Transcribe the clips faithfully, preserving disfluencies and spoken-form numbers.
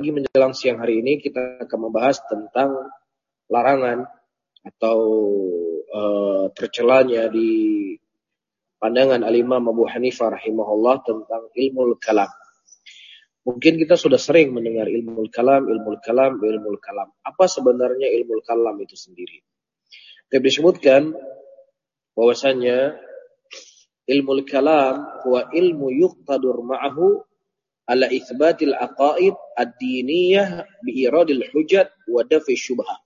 Pagi menjelang siang hari ini kita akan membahas tentang larangan atau uh, tercelanya di pandangan Al-Imam Abu Hanifah rahimahullah tentang ilmu kalam. Mungkin kita sudah sering mendengar ilmu kalam, ilmu kalam, ilmu kalam. Apa sebenarnya ilmu kalam itu sendiri? Kita disebutkan bahwasanya ilmu kalam huwa ilmu yuqtadur ma'ahu ala itsbatil aqaid ad-diniyah bi iradil hujjat wa dafi syubhah.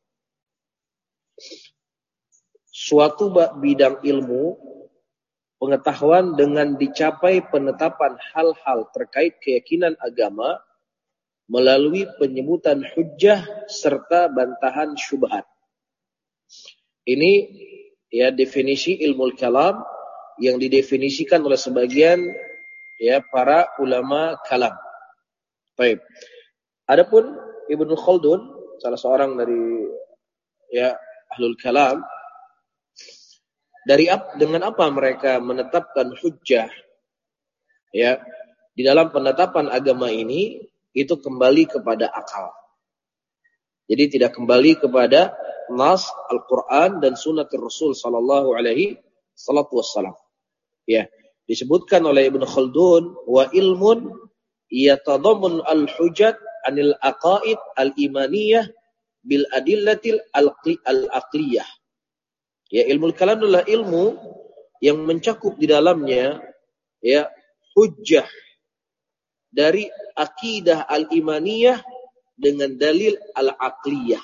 Suatu bidang ilmu pengetahuan dengan dicapai penetapan hal-hal terkait keyakinan agama melalui penyebutan hujjah serta bantahan syubhat. Ini ya definisi ilmu kalam yang didefinisikan oleh sebagian ya para ulama kalam. Baik. Adapun Ibnu Khaldun, salah seorang dari ya ahlul kalam, dari ap, dengan apa mereka menetapkan hujjah ya di dalam penetapan agama ini, itu kembali kepada akal. Jadi tidak kembali kepada nas Al-Qur'an dan sunnah Rasul sallallahu alaihi wasallam. Ya. Disebutkan oleh Ibnu Khaldun wa ilmun yatadammun al-hujjat anil aqaid al-imaniyah bil adillatil al-aqliyah. Ya, ilmu kalam adalah ilmu yang mencakup di dalamnya ya hujjah dari akidah al-imaniyah dengan dalil al-aqliyah.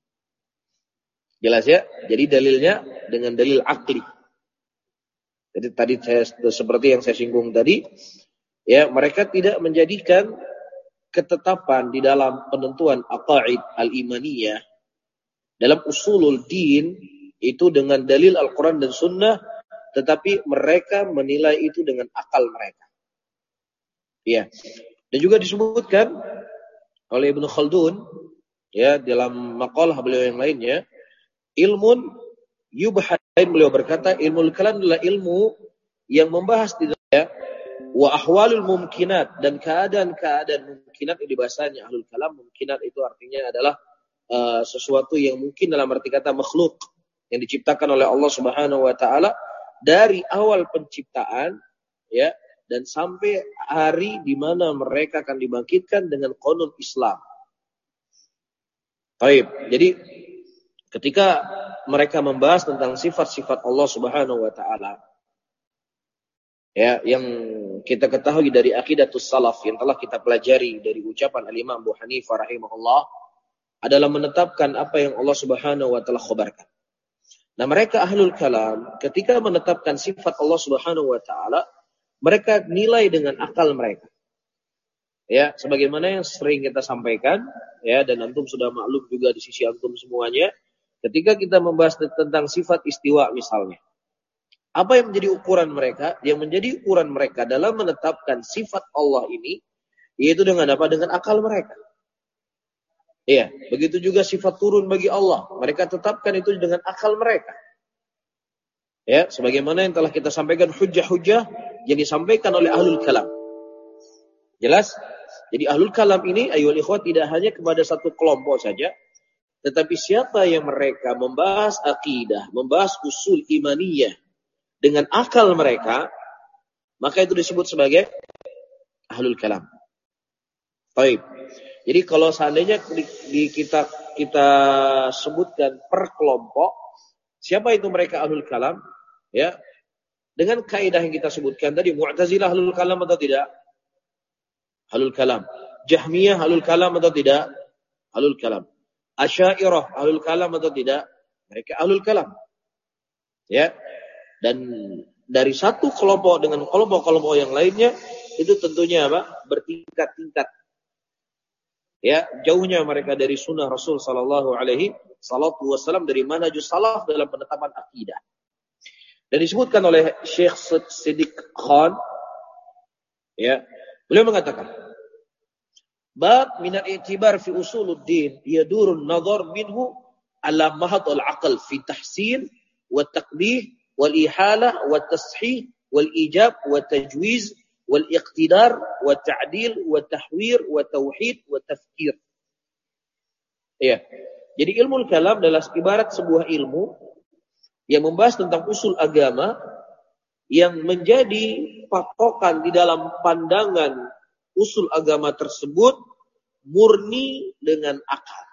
Jelas ya? Jadi dalilnya dengan dalil aqli. Jadi tadi saya, seperti yang saya singgung tadi, ya mereka tidak menjadikan ketetapan di dalam penentuan aqaid al-imaniyah dalam usulul din itu dengan dalil Al-Quran dan Sunnah, tetapi mereka menilai itu dengan akal mereka. Ya, dan juga disebutkan oleh Ibnu Khaldun, ya dalam maqalah beliau yang lainnya, ilmun yubhad, beliau berkata ilmu kalam adalah ilmu yang membahas di dalamnya wa ahwalul mumkinat, dan keadaan-keadaan mumkinat di bahasanya ahlul kalam. Mumkinat itu artinya adalah uh, sesuatu yang mungkin dalam arti kata makhluk yang diciptakan oleh Allah Subhanahu wa taala dari awal penciptaan ya dan sampai hari di mana mereka akan dibangkitkan dengan qanun Islam. Baik, jadi ketika mereka membahas tentang sifat-sifat Allah Subhanahu wa taala ya yang kita ketahui dari aqidatus salaf yang telah kita pelajari dari ucapan Al-Imam Abu Hanifah rahimahullah adalah menetapkan apa yang Allah Subhanahu wa taala khabarkan. Nah, mereka ahlul kalam ketika menetapkan sifat Allah Subhanahu wa taala, mereka nilai dengan akal mereka. Ya, sebagaimana yang sering kita sampaikan ya dan antum sudah maklum juga di sisi antum semuanya. Ketika kita membahas tentang sifat istiwa misalnya, apa yang menjadi ukuran mereka? Yang menjadi ukuran mereka dalam menetapkan sifat Allah ini, yaitu dengan apa? Dengan akal mereka. Iya, begitu juga sifat turun bagi Allah. Mereka tetapkan itu dengan akal mereka. Ya, sebagaimana yang telah kita sampaikan hujjah-hujjah yang disampaikan oleh ahlul kalam. Jelas? Jadi ahlul kalam ini, ayyuhal ikhwah, tidak hanya kepada satu kelompok saja, tetapi siapa yang mereka membahas akidah, membahas usul imaniyah dengan akal mereka, maka itu disebut sebagai ahlul kalam. Baik. Jadi kalau seandainya di, di kita kita sebutkan per kelompok, siapa itu mereka ahlul kalam? Ya, dengan kaidah yang kita sebutkan tadi, Mu'tazilah ahlul kalam atau tidak? Ahlul kalam. Jahmiyah ahlul kalam atau tidak? Ahlul kalam. Asy'ariyah ahlul kalam atau tidak? Mereka ahlul kalam. Ya. Dan dari satu kelompok dengan kelompok-kelompok yang lainnya itu tentunya apa? Bertingkat-tingkat. Ya, jauhnya mereka dari sunnah Rasul sallallahu alaihi wasallam, dari manhajus salaf dalam penetapan akidah. Dan disebutkan oleh Syekh Siddiq Khan, ya, beliau mengatakan, bab min al-i'tibar fi usuluddin yadurun nazar minhu ala mahad al-aql fi tahsin wa taqbih wal ihalah wa tashih wal ijab wa tajwiz wal iqtidar, wa ta'dil, wa tahwir, wa tauhid, wa tafkir. Ya. Jadi ilmu kalam adalah ibarat sebuah ilmu yang membahas tentang usul agama yang menjadi patokan di dalam pandangan usul agama tersebut murni dengan akal.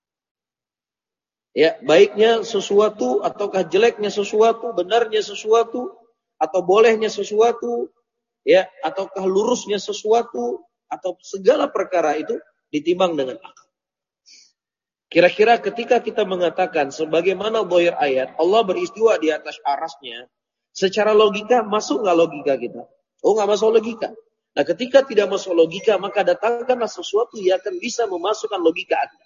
Ya, baiknya sesuatu ataukah jeleknya sesuatu, benarnya sesuatu atau bolehnya sesuatu, ya, ataukah lurusnya sesuatu atau segala perkara itu ditimbang dengan akal. Kira-kira ketika kita mengatakan sebagaimana dhahir ayat, Allah beristiwa di atas arasnya, secara logika masuk nggak logika kita? Oh, nggak masuk logika. Nah, ketika tidak masuk logika, maka datangkanlah sesuatu yang akan bisa memasukkan logika Anda.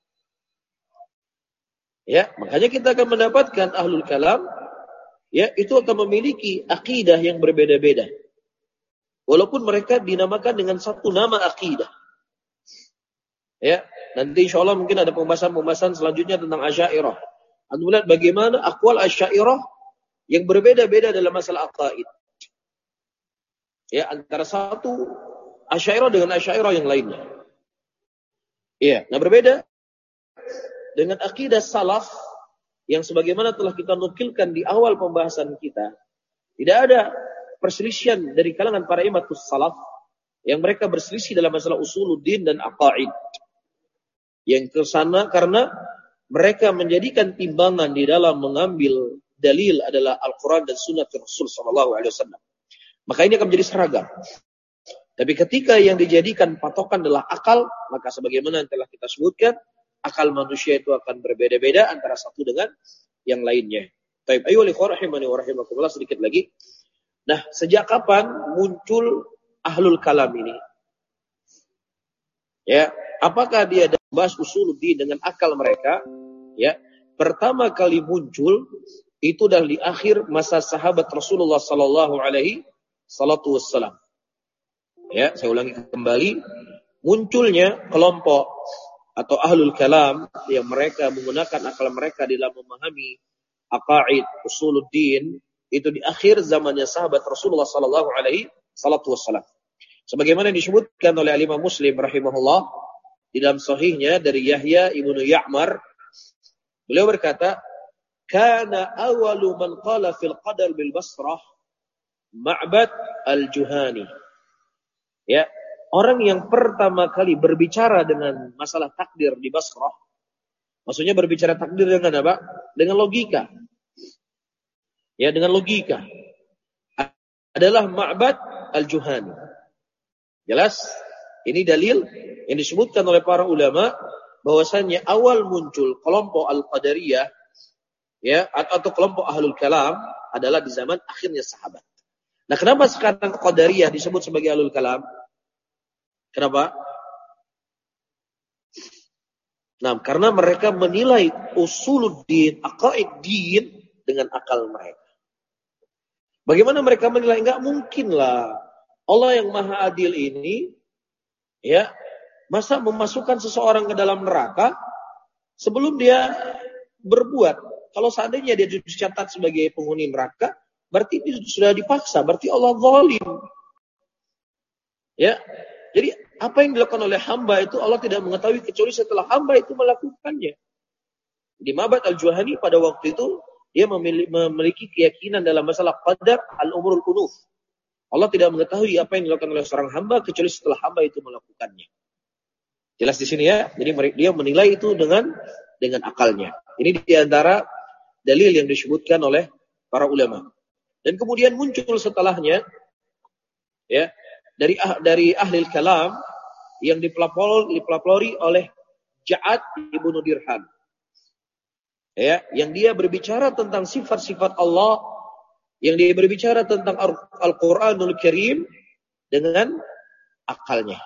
Ya, makanya kita akan mendapatkan ahlul kalam, ya, itu akan memiliki akidah yang berbeda-beda. Walaupun mereka dinamakan dengan satu nama akidah. Ya, nanti insya Allah mungkin ada pembahasan-pembahasan selanjutnya tentang Asy'ariyah. Anda melihat bagaimana aqwal Asy'ariyah yang berbeda-beda dalam masalah aqaid. Ya, antara satu Asy'ariyah dengan Asy'ariyah yang lainnya. Iya, nah berbeda dengan akidah salaf yang sebagaimana telah kita nukilkan di awal pembahasan kita. Tidak ada perselisihan dari kalangan para imatus salaf yang mereka berselisih dalam masalah usuluddin dan aqaid. Yang kesana karena mereka menjadikan timbangan di dalam mengambil dalil adalah Al-Quran dan Sunnah Rasul Sallallahu Alaihi Wasallam. Maka ini akan menjadi seragam. Tapi ketika yang dijadikan patokan adalah akal, maka sebagaimana yang telah kita sebutkan, akal manusia itu akan berbeda-beda antara satu dengan yang lainnya. Taib ayo liqor rahimani wa rahimakumullah sedikit lagi. Nah, sejak kapan muncul ahlul kalam ini? Ya, apakah dia bahas usuluddin dengan akal mereka? Ya, pertama kali muncul itu dari akhir masa sahabat Rasulullah Sallallahu Alaihi Wasallam. Ya, saya ulangi kembali, munculnya kelompok atau ahlul kalam yang mereka menggunakan akal mereka dalam memahami aqaid usuluddin itu di akhir zamannya sahabat Rasulullah Sallallahu Alaihi Wasallam. Sebagaimana disebutkan oleh Imam Muslim rahimahullah di dalam sahihnya dari Yahya ibnu Ya'mar, beliau berkata, "Kana awalu man qala fil qadar bil Basrah Ma'bad al-Juhani." Ya, orang yang pertama kali berbicara dengan masalah takdir di Basrah, maksudnya berbicara takdir dengan apa? Dengan logika. Ya, dengan logika. Adalah Ma'bad al-Juhani. Jelas? Ini dalil yang disebutkan oleh para ulama bahwasannya awal muncul kelompok Al-Qadariyah ya atau kelompok Ahlul Kalam adalah di zaman akhirnya sahabat. Nah, kenapa sekarang Qadariyah disebut sebagai Ahlul Kalam? Kenapa? Nah, karena mereka menilai usuluddin, aqaid din dengan akal mereka. Bagaimana mereka menilai? Enggak mungkin lah Allah yang Maha Adil ini, ya, masa memasukkan seseorang ke dalam neraka sebelum dia berbuat. Kalau seandainya dia dicatat sebagai penghuni neraka, berarti itu sudah dipaksa, berarti Allah zalim. Ya, jadi apa yang dilakukan oleh hamba itu Allah tidak mengetahui kecuali setelah hamba itu melakukannya. Di Ma'bad al-Juhani pada waktu itu dia memiliki keyakinan dalam masalah qadar al-umurul unuf. Allah tidak mengetahui apa yang dilakukan oleh seorang hamba kecuali setelah hamba itu melakukannya. Jelas di sini ya. Jadi dia menilai itu dengan dengan akalnya. Ini di antara dalil yang disebutkan oleh para ulama. Dan kemudian muncul setelahnya ya dari dari ahli kalam yang dipelopori dipelopori oleh Ja'ad ibnu Dirham. Ya, yang dia berbicara tentang sifat-sifat Allah, yang dia berbicara tentang Al-Quranul Karim dengan akalnya.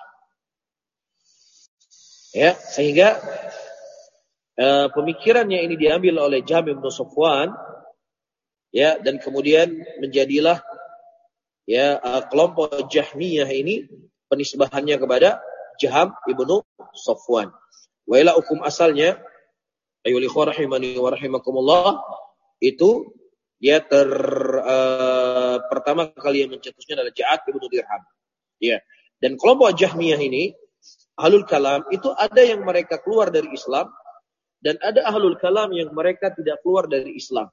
Ya, sehingga uh, pemikirannya ini diambil oleh Jahm bin Safwan, ya, dan kemudian menjadilah ya uh, kelompok Jahmiyah ini penisbahannya kepada Jahm ibnu Safwan. Wa ila hukum asalnya ayyuhal ikhwah rahimani wa rahimakumullah itu dia ter uh, pertama kali yang mencetusnya adalah Ja'ad ibnu Dirham. Ya. Dan kelompok Jahmiyah ini, ahlul kalam, itu ada yang mereka keluar dari Islam, dan ada ahlul kalam yang mereka tidak keluar dari Islam.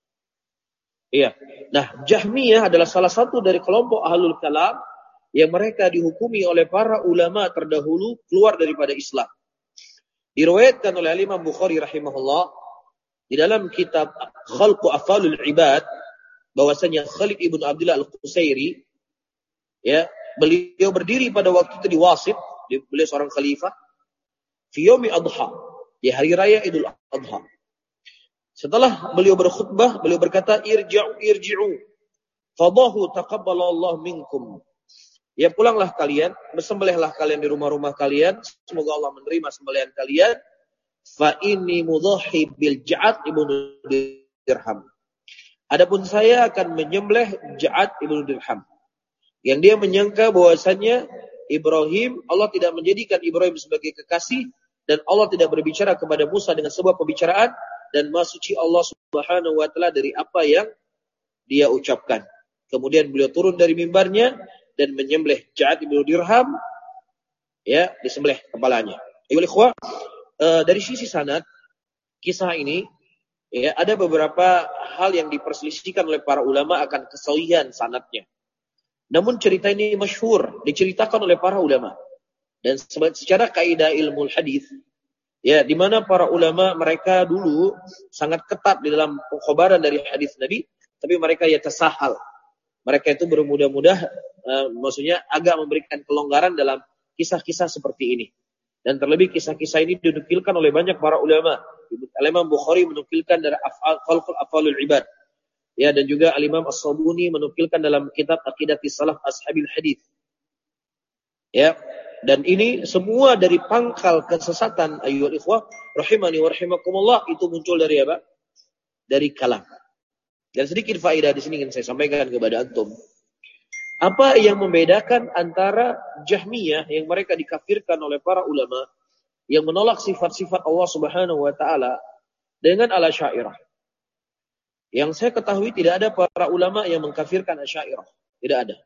Iya. Nah, Jahmiyah adalah salah satu dari kelompok ahlul kalam yang mereka dihukumi oleh para ulama terdahulu keluar daripada Islam. Diriwayatkan oleh Imam Bukhari rahimahullah di dalam kitab Khalqu Af'alul Ibad, bahwasanya Khalid ibn Abdullah Al-Qusairi, ya, beliau berdiri pada waktu itu di Wasit, beliau seorang khalifah, fi yaumi adha, di hari raya Idul Adha. Setelah beliau berkhutbah, beliau berkata, irji'u irji'u fadahu taqabbalallahu minkum. Ya, pulanglah kalian, bersembelihlah kalian di rumah-rumah kalian, semoga Allah menerima sembelihan kalian. Fa inni mudhahi bil Ja'ad ibnu Dirham. Adapun saya akan menyembelih Ja'ad ibnu Dirham. Yang dia menyangka bahwasanya Ibrahim, Allah tidak menjadikan Ibrahim sebagai kekasih, dan Allah tidak berbicara kepada Musa dengan sebuah pembicaraan, dan maha suci Allah Subhanahu wa taala dari apa yang dia ucapkan. Kemudian beliau turun dari mimbarnya dan menyembelih Ja'ad ibnu Dirham, ya, disembelih kepalanya. Ayolah ikhwah, e, dari sisi sanad kisah ini, ya, ada beberapa hal yang diperselisihkan oleh para ulama akan kesahihan sanadnya. Namun cerita ini masyhur, diceritakan oleh para ulama. Dan secara kaidah ilmu hadis, ya, di mana para ulama mereka dulu sangat ketat di dalam pengkhabaran dari hadis Nabi, tapi mereka ya tasahal. Mereka itu bermudah-mudah, uh, maksudnya agak memberikan kelonggaran dalam kisah-kisah seperti ini. Dan terlebih kisah-kisah ini dinukilkan oleh banyak para ulama. Al-Imam Bukhari menukilkan dari Khalqul Af'alul Ibad. Ya, dan juga Al-Imam As-Sabuni menukilkan dalam kitab Aqidatis Salaf Ashabil Hadis. Ya, dan ini semua dari pangkal kesesatan, ayyuhal ikhwah rahimani wa rahimakumullah, itu muncul dari apa? Dari kalam. Dan sedikit faedah di sini ingin saya sampaikan kepada antum. Apa yang membedakan antara Jahmiyah yang mereka dikafirkan oleh para ulama yang menolak sifat-sifat Allah Subhanahu wa taala dengan Al-Asy'ariyah? Yang saya ketahui tidak ada para ulama yang mengkafirkan Asy'ariyah, tidak ada.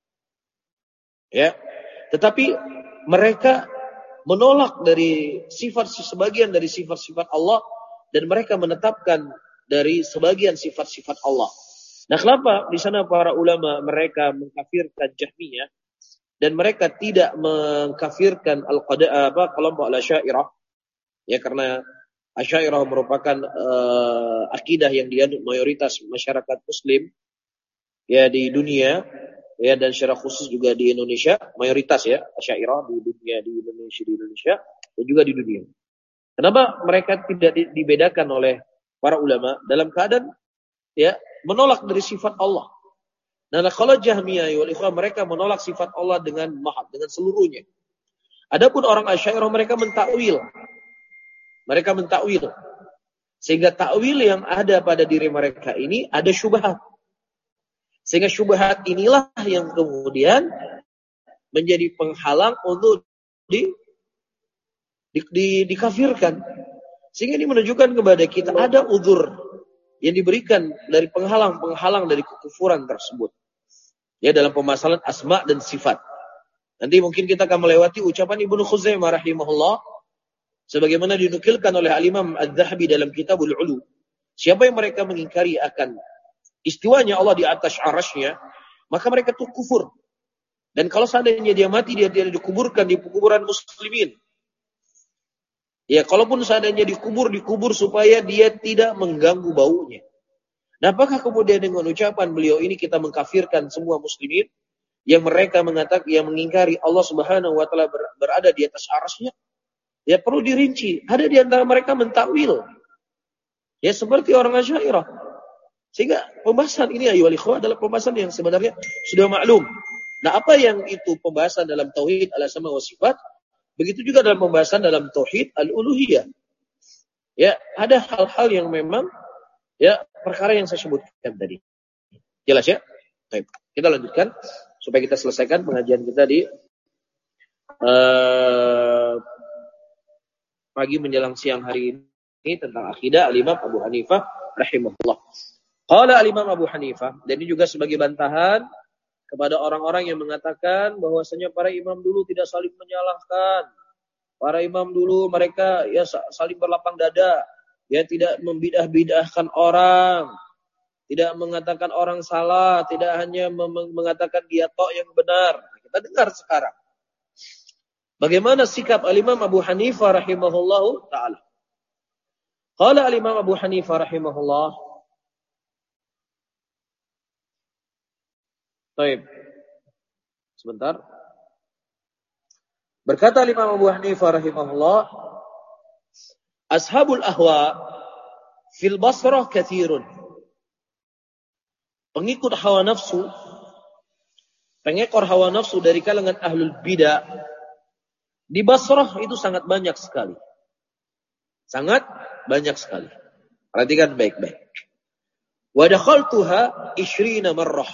Ya. Tetapi mereka menolak dari sifat sebagian dari sifat-sifat Allah dan mereka menetapkan dari sebagian sifat-sifat Allah. Nah, kenapa di sana para ulama mereka mengkafirkan Jahmiyah dan mereka tidak mengkafirkan al-qada apa kelompok Al-Asy'ariyah? Ya, karena Asy'ariyah merupakan uh, akidah yang dianut mayoritas masyarakat muslim ya di dunia, ya, dan secara khusus juga di Indonesia, mayoritas ya Asy'ariyah di dunia, di Indonesia di Indonesia dan juga di dunia. Kenapa mereka tidak dibedakan oleh para ulama dalam keadaan ya menolak dari sifat Allah? Nah, kalau Jahmiyah wal ikhwah mereka menolak sifat Allah dengan mahad, dengan seluruhnya. Adapun orang Asy'ariyah mereka mentakwil. Mereka mentakwil. Sehingga takwil yang ada pada diri mereka ini ada syubhat. Sehingga syubhat inilah yang kemudian menjadi penghalang untuk di, di, di dikafirkan. Sehingga ini menunjukkan kepada kita ada uzur yang diberikan dari penghalang-penghalang dari kekufuran tersebut. Ya, dalam pemasalan asma dan sifat. Nanti mungkin kita akan melewati ucapan Ibnu Khuzaimah rahimahullah sebagaimana dinukilkan oleh Al-Imam Az-Zahabi dalam Kitabul Ulu. Siapa yang mereka mengingkari akan istiwanya Allah di atas arasy-Nya, maka mereka itu kufur. Dan kalau seandainya dia mati, dia tidak dikuburkan di kuburan muslimin. Ya, kalaupun seandainya dikubur, dikubur supaya dia tidak mengganggu baunya. Nah, apakah kemudian dengan ucapan beliau ini kita mengkafirkan semua muslimin yang mereka mengatakan, yang mengingkari Allah Subhanahu wa taala berada di atas arasy-Nya? Ya, perlu dirinci. Ada di antara mereka mentakwil. Ya, seperti orang Asy'ariyah. Sehingga pembahasan ini ayyuhal ikhwah adalah pembahasan yang sebenarnya sudah maklum. Nah, apa yang itu pembahasan dalam tauhid al-asma wa sifat? Begitu juga dalam pembahasan dalam tauhid al-uluhiyah. Ya, ada hal-hal yang memang ya perkara yang saya sebutkan tadi. Jelas ya? Baik, kita lanjutkan supaya kita selesaikan pengajian kita di uh, pagi menjelang siang hari ini tentang akidah Al-Imam Abu Hanifah rahimahullah. Qala Al-Imam Abu Hanifah, dan ini juga sebagai bantahan kepada orang-orang yang mengatakan bahwasanya para imam dulu tidak saling menyalahkan. Para imam dulu mereka ya saling berlapang dada, ya tidak membidah-bidahkan orang, tidak mengatakan orang salah, tidak hanya mengatakan dia tok yang benar. Kita dengar sekarang bagaimana sikap Al-Imam Abu Hanifah rahimahullahu ta'ala. Qala Al-Imam Abu Hanifah rahimahullah. Baik. Sebentar. Berkata Al-Imam Abu Hanifah rahimahullah, ashabul ahwa fil Basrah katsirun. Pengikut hawa nafsu, pengekor hawa nafsu dari kalangan ahlul bidah di Basrah itu sangat banyak sekali. Sangat banyak sekali. Perhatikan baik-baik. Wa dakhaltuha ishrina marrah.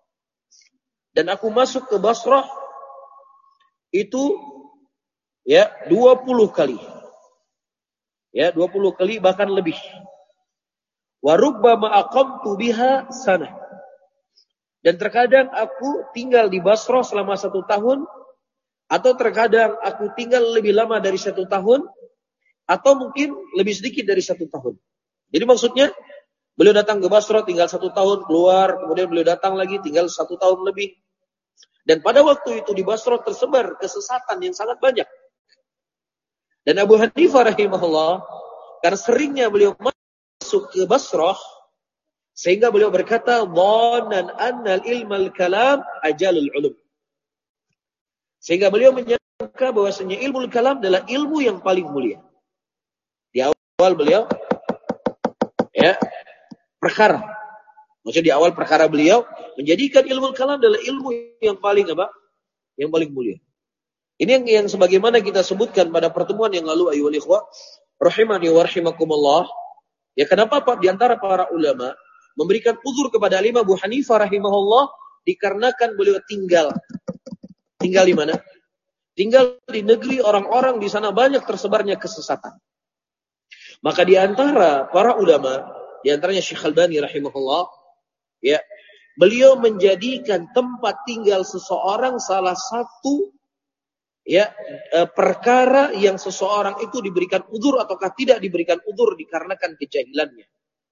Dan aku masuk ke Basrah itu ya dua puluh kali. Ya, dua puluh kali bahkan lebih. Wa rubbama aqamtu biha sanah. Dan terkadang aku tinggal di Basrah selama satu tahun, atau terkadang aku tinggal lebih lama dari satu tahun, atau mungkin lebih sedikit dari satu tahun. Jadi maksudnya, beliau datang ke Basrah tinggal satu tahun, keluar, kemudian beliau datang lagi tinggal satu tahun lebih. Dan pada waktu itu di Basrah tersebar kesesatan yang sangat banyak. Dan Abu Hanifah rahimahullah, karena seringnya beliau masuk ke Basrah, sehingga beliau berkata, "Dhannan annal ilmal kalam ajalul ulum." Sehingga beliau menyangka bahwasanya ilmu kalam adalah ilmu yang paling mulia. Di awal beliau ya perkara. Maksudnya di awal perkara beliau menjadikan ilmu kalam adalah ilmu yang paling apa? Yang paling mulia. Ini yang, yang sebagaimana kita sebutkan pada pertemuan yang lalu, ayyuhal ikhwah rahimani wa rahimakumullah. Ya kenapa Pak di antara para ulama memberikan uzur kepada Imam Abu Hanifah rahimahullah dikarenakan beliau tinggal tinggal di mana? Tinggal di negeri orang-orang di sana banyak tersebarnya kesesatan. Maka di antara para ulama, di antaranya Syekh Albani rahimahullah, ya, beliau menjadikan tempat tinggal seseorang salah satu ya perkara yang seseorang itu diberikan uzur ataukah tidak diberikan uzur dikarenakan kejahilannya.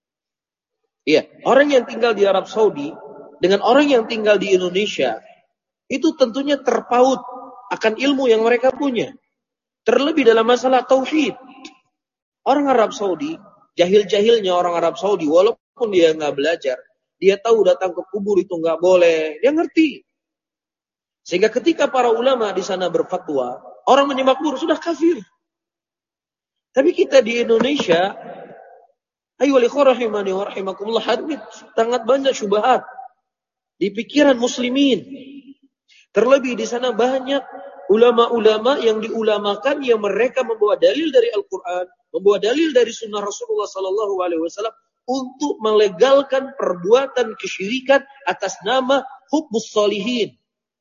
Iya, orang yang tinggal di Arab Saudi dengan orang yang tinggal di Indonesia itu tentunya terpaut akan ilmu yang mereka punya. Terlebih dalam masalah tauhid. Orang Arab Saudi, jahil-jahilnya orang Arab Saudi, walaupun dia nggak belajar, dia tahu datang ke kubur itu nggak boleh, dia ngerti. Sehingga ketika para ulama di sana berfatwa, orang menyembah kubur sudah kafir. Tapi kita di Indonesia, ayyuhal ikhwah rahimani wa rahimakumullah, hadith sangat banyak syubhat di pikiran muslimin. Terlebih di sana banyak ulama-ulama yang diulamakan yang mereka membawa dalil dari Al-Quran, membawa dalil dari sunnah Rasulullah sallallahu alaihi wasallam untuk melegalkan perbuatan kesyirikan atas nama hubbus sholihin.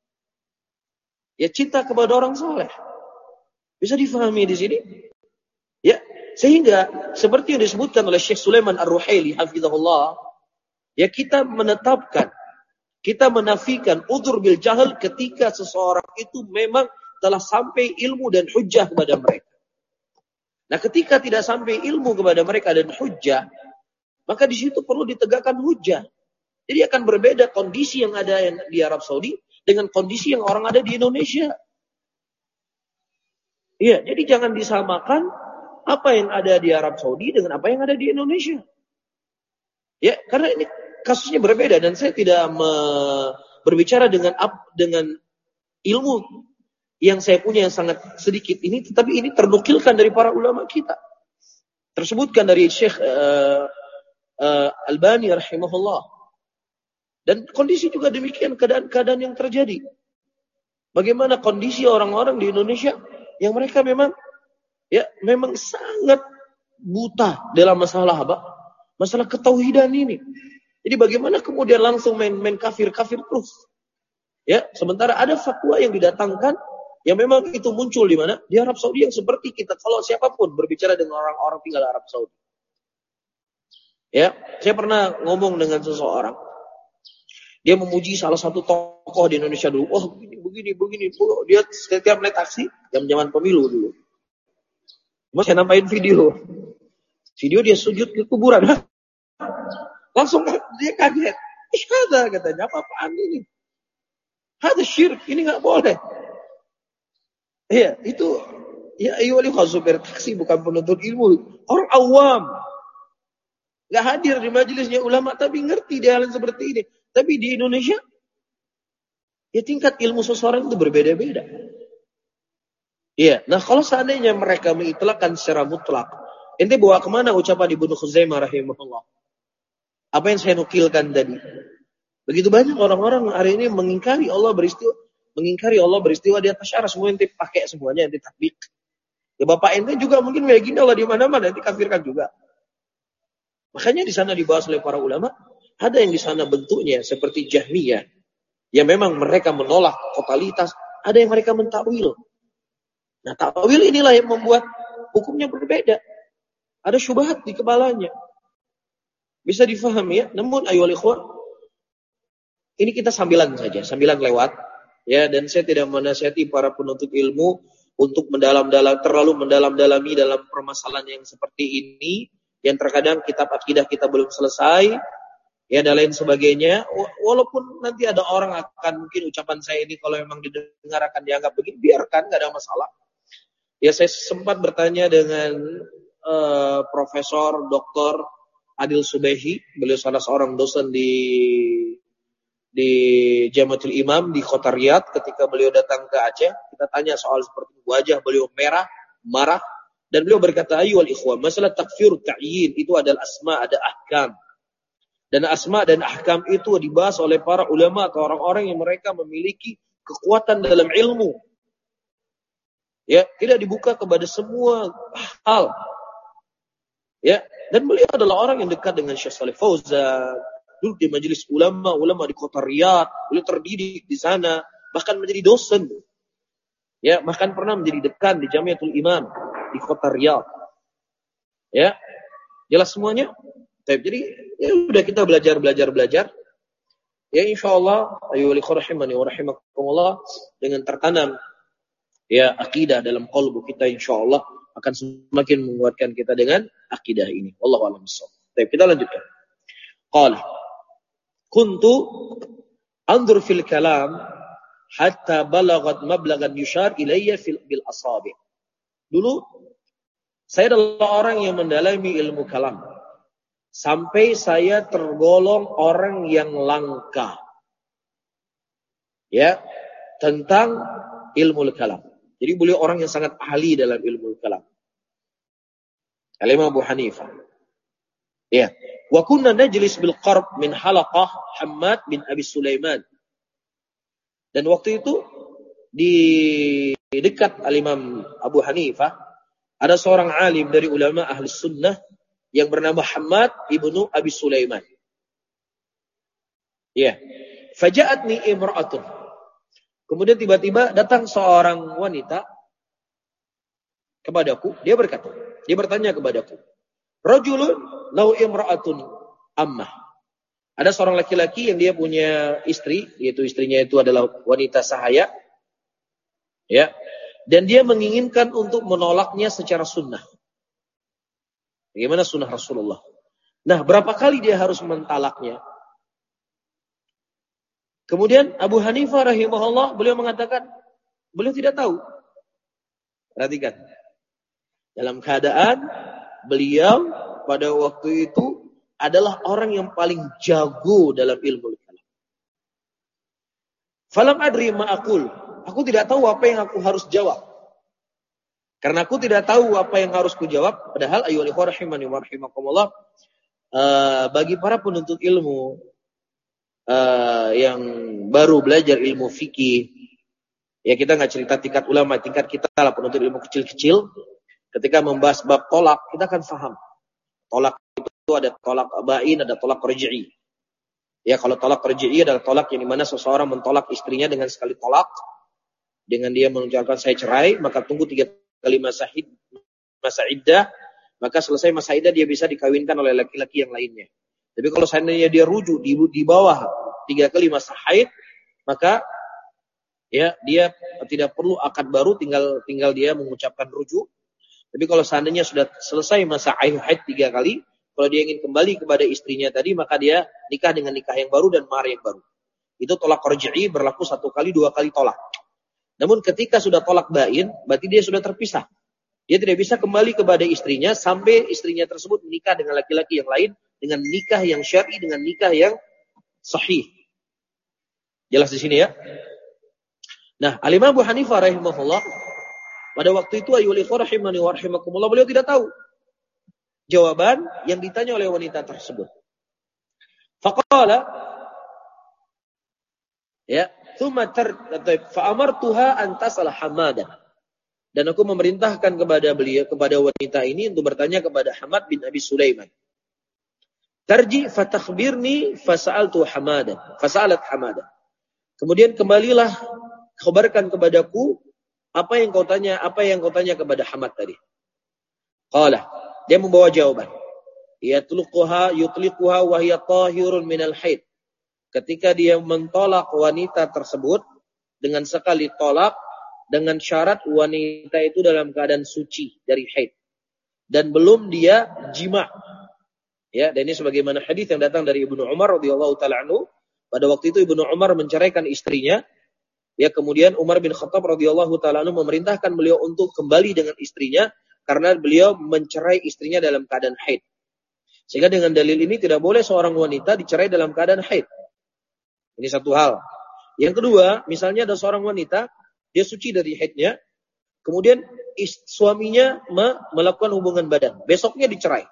Ya, cinta kepada orang saleh. Bisa difahami di sini? Ya, sehingga seperti yang disebutkan oleh Syekh Sulaiman Ar-Ruhaili hafizahullah, ya kita menetapkan, kita menafikan udzur bil jahal ketika seseorang itu memang telah sampai ilmu dan hujjah kepada mereka. Nah, ketika tidak sampai ilmu kepada mereka dan hujjah, maka di situ perlu ditegakkan hujjah. Jadi akan berbeda kondisi yang ada di Arab Saudi dengan kondisi yang orang ada di Indonesia. Iya, jadi jangan disamakan apa yang ada di Arab Saudi dengan apa yang ada di Indonesia. Ya, karena ini kasusnya berbeda dan saya tidak me, berbicara dengan dengan ilmu yang saya punya yang sangat sedikit ini, tetapi ini ternukilkan dari para ulama kita. Tersebutkan dari Syekh uh, uh, Albani rahimahullah. Dan kondisi juga demikian keadaan-keadaan yang terjadi. Bagaimana kondisi orang-orang di Indonesia yang mereka memang ya memang sangat buta dalam masalah apa? Masalah ketauhidan ini. Jadi bagaimana kemudian langsung main main kafir-kafir terus? Ya, sementara ada fatwa yang didatangkan yang memang itu muncul di mana? Di Arab Saudi yang seperti kita kalau siapapun berbicara dengan orang-orang tinggal Arab Saudi. Ya, saya pernah ngomong dengan seseorang. Dia memuji salah satu tokoh di Indonesia dulu. Wah, oh, begini, begini, begini. Dia setiap naik taksi, jam-jaman pemilu dulu. Mas saya nampain video. Video dia sujud ke kuburan. Langsung dia kaget. Ih, ada katanya, apa-apaan ini? Ada syirik, ini nggak boleh. Iya, itu ya ayyuhal supir taksi bukan penuntut ilmu. Orang awam. Nggak hadir di majelisnya ulama tapi ngerti dia hal seperti ini. Tapi di Indonesia, ya tingkat ilmu seseorang itu berbeda-beda. Iya. Nah, kalau seandainya mereka mengitlaqkan secara mutlak, ente bawa kemana ucapan Ibnu Khuzaimah rahimahullah? Apa yang saya nukilkan tadi? Begitu banyak orang-orang hari ini mengingkari Allah beristiwa, mengingkari Allah beristiwa di atas syarah. Semua ente pakai semuanya, ente tatbik. Ya bapak ente juga mungkin kayak gini Allah di mana-mana, ente kafirkan juga. Makanya di sana dibahas oleh para ulama. Ada yang di sana bentuknya seperti Jahmiyah, yang memang mereka menolak totalitas. Ada yang mereka mentakwil. Nah, takwil inilah yang membuat hukumnya berbeda. Ada syubhat di kepalanya. Bisa difahami ya. Namun ayyuhal ikhwan, ini kita sambilan saja, sambilan lewat. Ya, dan saya tidak menasihati para penuntut ilmu untuk mendalam-dalam terlalu mendalam-dalami dalam permasalahan yang seperti ini, yang terkadang kitab akidah kita belum selesai. Ya, dan lain sebagainya. Walaupun nanti ada orang akan mungkin ucapan saya ini kalau memang didengar akan dianggap begini, biarkan, nggak ada masalah. Ya, saya sempat bertanya dengan uh, Profesor Doktor Adil Subehi, beliau salah seorang dosen di di Jamatul Imam di Kota Riyadh. Ketika beliau datang ke Aceh, kita tanya soal seperti wajah beliau merah, marah, dan beliau berkata, ayyuhal ikhwan, masalah takfir ta'yin itu adalah asma, ada ahkam. Dan asma dan ahkam itu dibahas oleh para ulama atau orang-orang yang mereka memiliki kekuatan dalam ilmu. Ya, tidak dibuka kepada semua hal. Ya, dan beliau adalah orang yang dekat dengan Syekh Shalih Fauzan, duduk di majelis ulama, ulama di Kota Riyadh, beliau terdidik di sana, bahkan menjadi dosen. Ya, bahkan pernah menjadi dekan di Jamiatul Imam di Kota Riyadh. Ya, jelas semuanya. Jadi ya udah kita belajar belajar belajar. Ya insyaallah ayyuhal ikhwah rahimani wa rahimakumullah, dengan tertanam ya akidah dalam qalbu kita insyaallah akan semakin menguatkan kita dengan akidah ini. Wallahu a'lam bishawab. Baik, kita lanjutkan. Qala kuntu anzur fil kalam hatta balagat mablagan yushar ilayya fil bil asabi'. Dulu saya adalah orang yang mendalami ilmu kalam sampai saya tergolong orang yang langka. Ya, tentang ilmu kalam. Jadi beliau orang yang sangat ahli dalam ilmu kalam. Al-Imam Abu Hanifah. Ya, wa kunna najlis bil qarb min halaqah Hammad bin Abi Sulaiman. Dan waktu itu di dekat Al-Imam Abu Hanifah ada seorang alim dari ulama ahli sunnah yang bernama Hammad ibnu Abi Sulaiman. Ya. Faja'atni imra'atun. Kemudian tiba-tiba datang seorang wanita kepadaku. Dia berkata, dia bertanya kepadaku, rajulun lahu imra'atun ammah. Ada seorang laki-laki yang dia punya istri, yaitu istrinya itu adalah wanita sahaya. Ya. Dan dia menginginkan untuk menolaknya secara sunnah. Bagaimana sunnah Rasulullah? Nah, berapa kali dia harus mentalaknya? Kemudian Abu Hanifah rahimahullah, beliau mengatakan, beliau tidak tahu. Perhatikan. Dalam keadaan beliau pada waktu itu adalah orang yang paling jago dalam ilmu kalam. Falam adri ma aqul. Aku tidak tahu apa yang aku harus jawab. Karena aku tidak tahu apa yang harus kujawab, padahal ayyuhal ikhwah rahimani wa rahimakumullah, uh, bagi para penuntut ilmu uh, yang baru belajar ilmu fikih, ya kita nggak cerita tingkat ulama, tingkat kita lah penuntut ilmu kecil-kecil, ketika membahas bab tolak, kita akan paham. Tolak itu ada tolak bain, ada tolak raj'i. Ya, kalau tolak raj'i adalah tolak yang dimana seseorang mentolak istrinya dengan sekali tolak, dengan dia mengucapkan saya cerai, maka tunggu tiga kali masa id, masa iddah, maka selesai masa iddah dia bisa dikawinkan oleh laki-laki yang lainnya. Tapi kalau seandainya dia rujuk di, di bawah tiga kali masa haid, maka ya dia tidak perlu akad baru, tinggal tinggal dia mengucapkan rujuk. Tapi kalau seandainya sudah selesai masa haid tiga kali, kalau dia ingin kembali kepada istrinya tadi, maka dia nikah dengan nikah yang baru dan mahar yang baru. Itu tolak raj'i berlaku satu kali, dua kali tolak. Namun ketika sudah tolak bain, berarti dia sudah terpisah. Dia tidak bisa kembali kepada istrinya sampai istrinya tersebut menikah dengan laki-laki yang lain, dengan nikah yang syar'i, dengan nikah yang sahih. Jelas di sini ya? Nah, Al-Imam Abu Hanifah rahimahullah, pada waktu itu ayyuhal ikhwah rahimani wa rahimakumullah, beliau tidak tahu jawaban yang ditanya oleh wanita tersebut. Faqala, ya, thumma tar fa amartuha an tasal Hamadah. Dan aku memerintahkan kepada beliau, kepada wanita ini untuk bertanya kepada Hamad bin Abi Sulaiman. Tarji fatakhbirni fasa'altu Hamadah, fasa'alat Hamadah. Kemudian kembalilah kabarkan kepadaku apa yang kau tanya, apa yang kau tanya kepada Hamad tadi. Qala, dia membawa jawaban. Yatluquha yutliquha wa hiya tahirun minal haid. Ketika dia mentolak wanita tersebut dengan sekali tolak, dengan syarat wanita itu dalam keadaan suci dari haid dan belum dia jima. Ya, dan ini sebagaimana hadis yang datang dari Ibnu Umar radhiyallahu taala anhu, pada waktu itu Ibnu Umar menceraikan istrinya. Ya, kemudian Umar bin Khattab radhiyallahu taala anhu memerintahkan beliau untuk kembali dengan istrinya karena beliau mencerai istrinya dalam keadaan haid. Sehingga dengan dalil ini tidak boleh seorang wanita dicerai dalam keadaan haid. Ini satu hal. Yang kedua, misalnya ada seorang wanita, dia suci dari haidnya, kemudian suaminya melakukan hubungan badan, besoknya dicerai.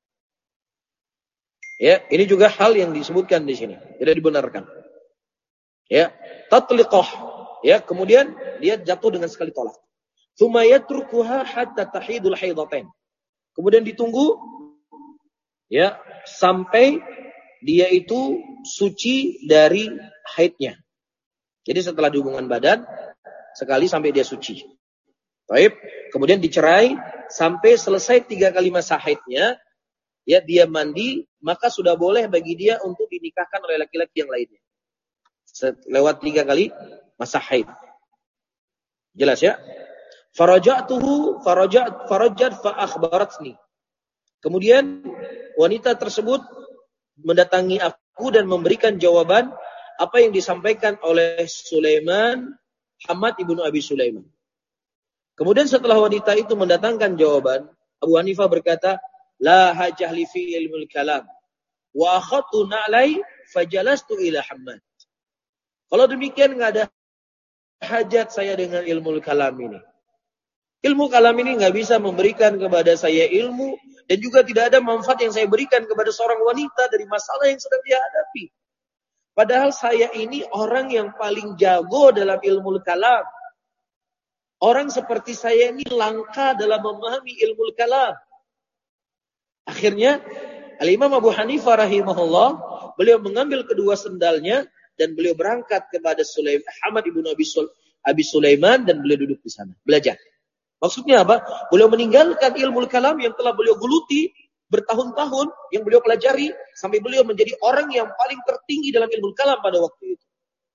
Ya, ini juga hal yang disebutkan di sini, tidak dibenarkan. Ya, tatliqah, ya, kemudian dia jatuh dengan sekali tolak. Tsumma yatrukuha hatta tahidul haidatain. Kemudian ditunggu, ya, sampai dia itu suci dari haidnya. Jadi setelah hubungan badan sekali sampai dia suci. Baik, kemudian dicerai sampai selesai tiga kali masa haidnya. Ya, dia mandi, maka sudah boleh bagi dia untuk dinikahkan oleh laki-laki yang lainnya. Lewat tiga kali masa haid. Jelas ya? Faraja'tuhu farajat farajat fa akhbaratni. Kemudian wanita tersebut mendatangi aku dan memberikan jawaban apa yang disampaikan oleh Sulaiman, Hamad ibnu Abi Sulaiman. Kemudian setelah wanita itu mendatangkan jawaban, Abu Hanifah berkata, la hajah li fi ilmul kalam wa akhadtu na'lai fajalastu ila Hamad. Kalau demikian enggak ada hajat saya dengan ilmu kalam ini. Ilmu kalam ini enggak bisa memberikan kepada saya ilmu dan juga tidak ada manfaat yang saya berikan kepada seorang wanita dari masalah yang sedang dia hadapi. Padahal saya ini orang yang paling jago dalam ilmu kalam. Orang seperti saya ini langka dalam memahami ilmu kalam. Akhirnya Al-Imam Abu Hanifah rahimahullah, beliau mengambil kedua sendalnya dan beliau berangkat kepada Sulaiman, Hamad ibnu Abi, Sul, Abi Sulaiman, dan beliau duduk di sana belajar. Maksudnya apa? Beliau meninggalkan ilmu kalam yang telah beliau geluti bertahun-tahun, yang beliau pelajari sampai beliau menjadi orang yang paling tertinggi dalam ilmu kalam pada waktu itu.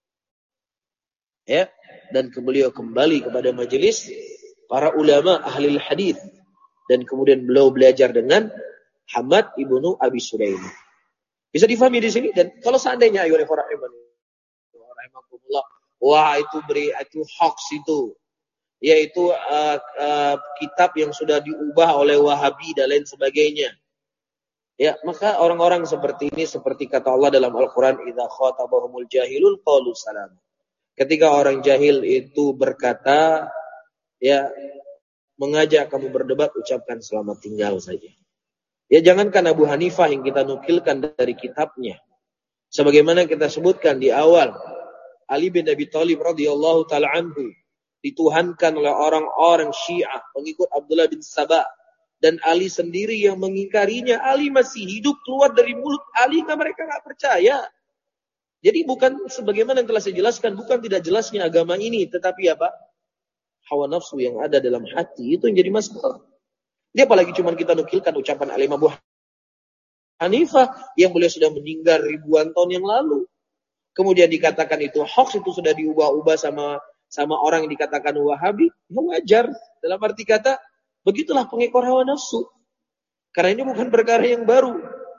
Ya, dan beliau kembali kepada majelis para ulama ahli hadis dan kemudian beliau belajar dengan Hamad ibnu Abi Sulaiman. Bisa difahami di sini. Dan kalau seandainya ayo rahimahumullah, wah itu beri itu hoax itu, yaitu uh, uh, kitab yang sudah diubah oleh Wahabi dan lain sebagainya. Ya, maka orang-orang seperti ini seperti kata Allah dalam Al-Qur'an, idza khatabahumul jahilun qalu salam. Ketika orang jahil itu berkata, ya, mengajak kamu berdebat, ucapkan selamat tinggal saja. Ya, jangankan Abu Hanifah yang kita nukilkan dari kitabnya. Sebagaimana kita sebutkan di awal, Ali bin Abi Thalib radhiyallahu taala anhu dituhankan oleh orang-orang Syiah pengikut Abdullah bin Sabah, dan Ali sendiri yang mengingkarinya. Ali masih hidup, keluar dari mulut Ali, nggak, mereka nggak percaya. Jadi bukan sebagaimana yang telah saya jelaskan, bukan tidak jelasnya agama ini, tetapi apa? Hawa nafsu yang ada dalam hati itu yang jadi masalah. Dia apalagi cuma kita nukilkan ucapan Al-Imam Abu Hanifah yang beliau sudah meninggal ribuan tahun yang lalu. kemudian dikatakan itu hoax, itu sudah diubah-ubah sama sama orang yang dikatakan Wahabi, ya wajar. Dalam arti kata, begitulah pengekor hawa nafsu. Karena ini bukan perkara yang baru.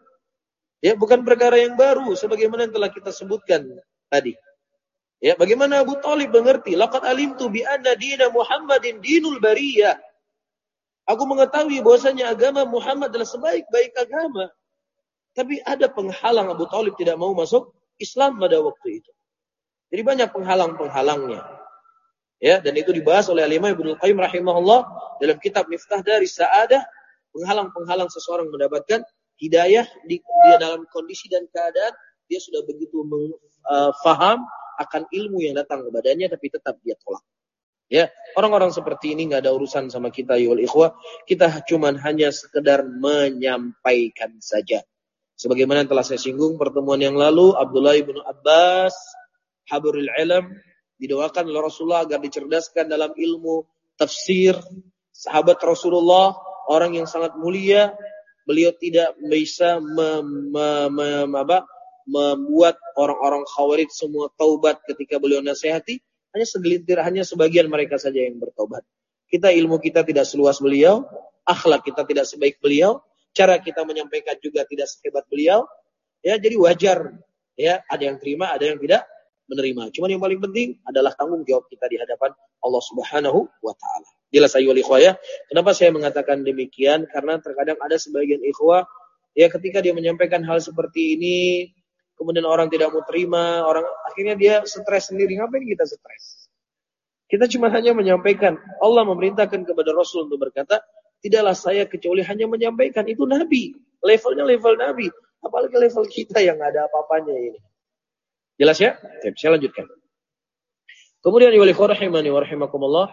Ya, bukan perkara yang baru sebagaimana yang telah kita sebutkan tadi. Ya, bagaimana Abu Thalib mengerti? Laqad alimtu bi anna dina Muhammadin dinul bariyah. Aku mengetahui bahwasanya agama Muhammad adalah sebaik-baik agama. Tapi ada penghalang, Abu Thalib tidak mau masuk Islam pada waktu itu. Jadi banyak penghalang-penghalangnya. Ya, dan itu dibahas oleh Al-Imam Ibnu Qayyim rahimahullah dalam kitab Miftah Daris Sa'adah, penghalang-penghalang seseorang mendapatkan hidayah di, di dalam kondisi dan keadaan dia sudah begitu faham akan ilmu yang datang kepadanya, tapi tetap dia tolak. Ya, orang-orang seperti ini nggak ada urusan sama kita, ya wal ikhwah. Kita cuman hanya sekedar menyampaikan saja. Sebagaimana yang telah saya singgung pertemuan yang lalu, Abdullah bin Abbas, habrul ilm, didoakan oleh Rasulullah agar dicerdaskan dalam ilmu tafsir. Sahabat Rasulullah, orang yang sangat mulia, beliau tidak bisa mem, mem, mem, apa, membuat orang-orang Khawarij semua taubat ketika beliau nasihati. Hanya segelintir, hanya sebagian mereka saja yang bertobat. Kita ilmu kita tidak seluas beliau, akhlak kita tidak sebaik beliau, cara kita menyampaikan juga tidak sehebat beliau. Ya, jadi wajar. Ya, ada yang terima, ada yang tidak menerima. Cuman yang paling penting adalah tanggung jawab kita di hadapan Allah Subhanahu wa taala. Jelas ayyuhal ikhwah ya. Kenapa saya mengatakan demikian? Karena terkadang ada sebagian ikhwah ya ketika dia menyampaikan hal seperti ini, kemudian orang tidak mau terima, orang akhirnya dia stres sendiri. Ngapain kita stres? Kita cuma hanya menyampaikan. Allah memerintahkan kepada Rasul untuk berkata, tidaklah saya kecuali hanya menyampaikan. Itu Nabi. Levelnya level Nabi. Apalagi level kita yang ada apa-apanya ini. Jelas ya? Saya lanjutkan. Kemudian ya wali rahimani wa rahimakumullah.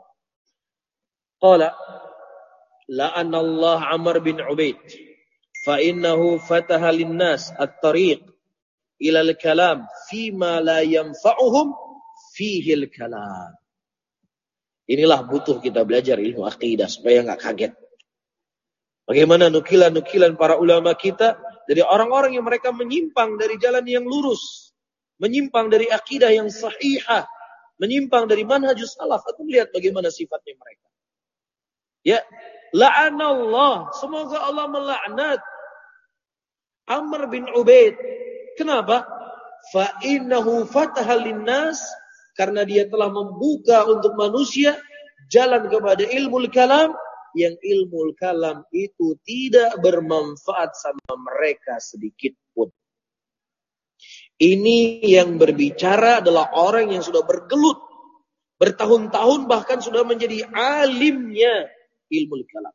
Qala la'anna Allah Amr bin Ubaid fa innahu fataha lin-nas at-tariq ila al-kalam fima la yanfa'uhum fihi al-kalam. Inilah butuh kita belajar ilmu akidah supaya enggak kaget. Bagaimana nukilan-nukilan para ulama kita dari orang-orang yang mereka menyimpang dari jalan yang lurus, menyimpang dari akidah yang sahihah, menyimpang dari manhajus salaf. Aku melihat bagaimana sifatnya mereka. Ya, la'anallah, semoga Allah melaknat Amr bin Ubaid. Kenapa? Fa innahu fataha linnas, karena dia telah membuka untuk manusia jalan kepada ilmu kalam, yang ilmu kalam itu tidak bermanfaat sama mereka sedikit pun. Ini yang berbicara adalah orang yang sudah bergelut bertahun-tahun, bahkan sudah menjadi alimnya ilmu kalam.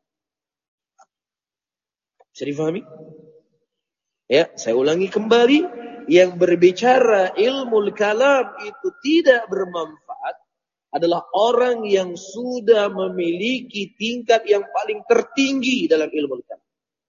Bisa difahami? Ya, saya ulangi kembali, yang berbicara ilmu kalam itu tidak bermanfaat adalah orang yang sudah memiliki tingkat yang paling tertinggi dalam ilmu kalam.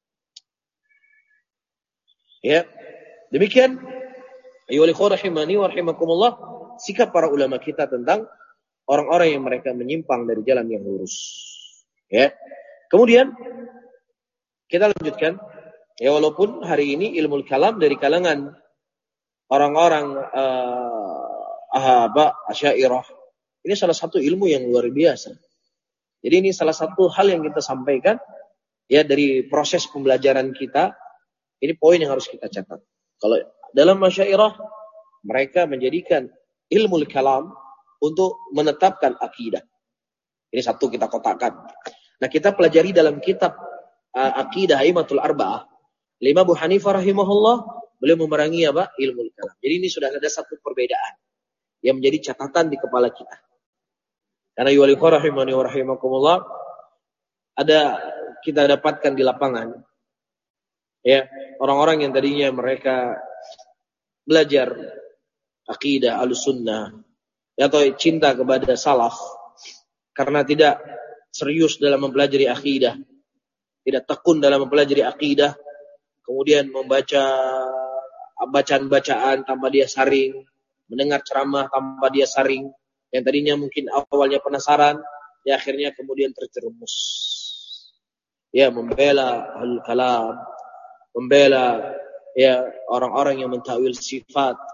Ya, demikian ayyuhal ikhwah rahimani wa rahimakumullah, sikap para ulama kita tentang orang-orang yang mereka menyimpang dari jalan yang lurus. Ya. Kemudian kita lanjutkan. Ya, walaupun hari ini ilmu kalam dari kalangan orang-orang uh, ahaba Asy'ariyah, ini salah satu ilmu yang luar biasa. Jadi ini salah satu hal yang kita sampaikan ya dari proses pembelajaran kita. Ini poin yang harus kita catat. Kalau dalam Asy'ariyah mereka menjadikan ilmu kalam untuk menetapkan akidah. Ini satu kita kotakkan. Nah, kita pelajari dalam kitab uh, Aqidah Aimatul Arba'ah. Imam Abu Hanifah rahimahullah, beliau memerangi apa? Ilmu kalam. Jadi ini sudah ada satu perbedaan yang menjadi catatan di kepala kita. Karena yuwalihu rahimani wa rahimakumullah, ada kita dapatkan di lapangan ya, orang-orang yang tadinya mereka belajar akidah Ahlussunnah atau cinta kepada salaf, karena tidak serius dalam mempelajari akidah, tidak tekun dalam mempelajari akidah, kemudian membaca bacaan-bacaan tanpa dia saring, mendengar ceramah tanpa dia saring, yang tadinya mungkin awalnya penasaran, ya akhirnya kemudian terjerumus. Ya, membela ahlul kalam, membela ya orang-orang yang mentakwil sifat,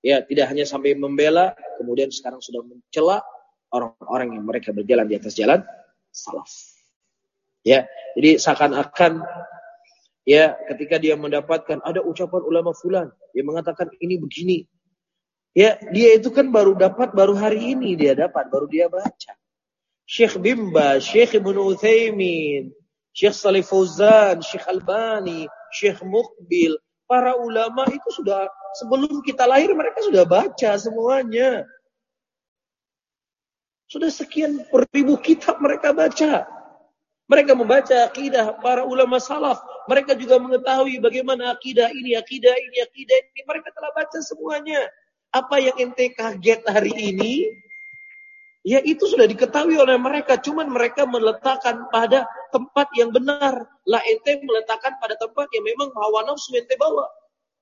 Ya, tidak hanya sampai membela, kemudian sekarang sudah mencela orang-orang yang mereka berjalan di atas jalan salaf. Ya, jadi seakan-akan ya ketika dia mendapatkan ada ucapan ulama fulan yang mengatakan ini begini. Ya, dia itu kan baru dapat baru hari ini dia dapat, baru dia baca. Syekh Bimba, Syekh Ibnu Utsaimin, Syekh Shalih Fauzan, Syekh Albani, Syekh Muqbil, para ulama itu sudah sebelum kita lahir mereka sudah baca semuanya. Sudah sekian ribu kitab mereka baca. Mereka membaca akidah para ulama salaf. Mereka juga mengetahui bagaimana akidah ini, akidah ini, akidah ini. Mereka telah baca semuanya. Apa yang ente kaget hari ini, ya itu sudah diketahui oleh mereka. Cuman mereka meletakkan pada tempat yang benar. Lah ente meletakkan pada tempat yang memang hawa nafsu ente bawa.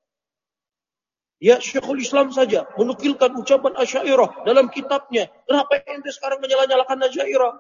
Ya Syekhul Islam saja menukilkan ucapan Asy'ariyah dalam kitabnya. Kenapa ente sekarang menyala-nyalakan Asy'ariyah?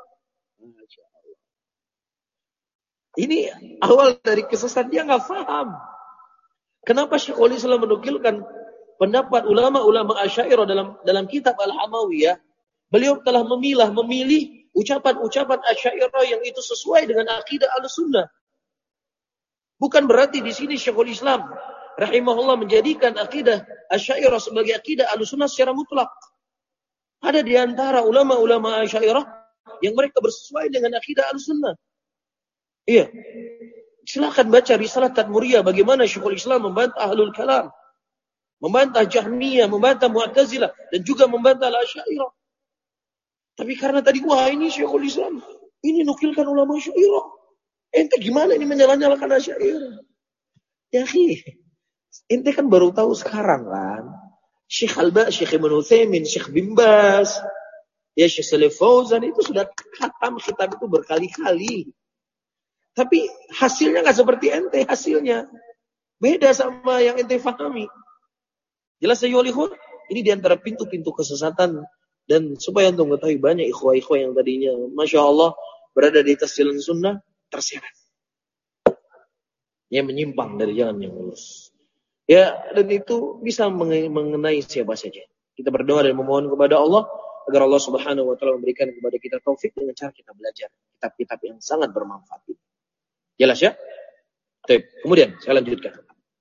Ini awal dari kesesatan, dia nggak paham. Kenapa Syekhul Islam menukilkan pendapat ulama-ulama Asy'ariyah dalam dalam kitab Al-Hamawiyah? Beliau telah memilah, memilih ucapan-ucapan Asy'ariyah yang itu sesuai dengan akidah Ahlussunnah. Bukan berarti di sini Syekhul Islam rahimahullah menjadikan akidah Asy'ariyah sebagai akidah Ahlussunnah secara mutlak. Ada di antara ulama-ulama Asy'ariyah yang mereka bersesuai dengan akidah Ahlussunnah. Iya. Silakan baca Risalah Tadmuriyah bagaimana Syekhul Islam membantah Ahlul Kalam, membantah Jahmiyah, membantah Mu'tazilah dan juga membantah Asy'ariyah. Tapi karena tadi wah ini Syekhul Islam, ini nukilkan ulama Asy'ariyah. Ente gimana ini menyala-nyalakan Asy'ariyah? Ya akhi, ente kan baru tahu sekarang kan. Syekh Al-Ba, Syekh Ibnu Utsaimin, Syekh Bin Baz, ya Syekh Shalih Fauzan itu sudah khatam kitab itu berkali-kali. Tapi hasilnya nggak seperti ente, hasilnya beda sama yang ente fahami. Jelas ya Yolihun? Ini diantara pintu-pintu kesesatan. Dan supaya ente mengetahui banyak ikhwah-ikhwah yang tadinya Masya Allah berada di atas jalan sunnah terseret. Yang menyimpang dari jalan yang lurus. Ya, dan itu bisa mengenai siapa saja. Kita berdoa dan memohon kepada Allah agar Allah Subhanahu wa taala memberikan kepada kita taufik dengan cara kita belajar kitab-kitab yang sangat bermanfaat. Jelas ya? Baik. Kemudian saya lanjutkan.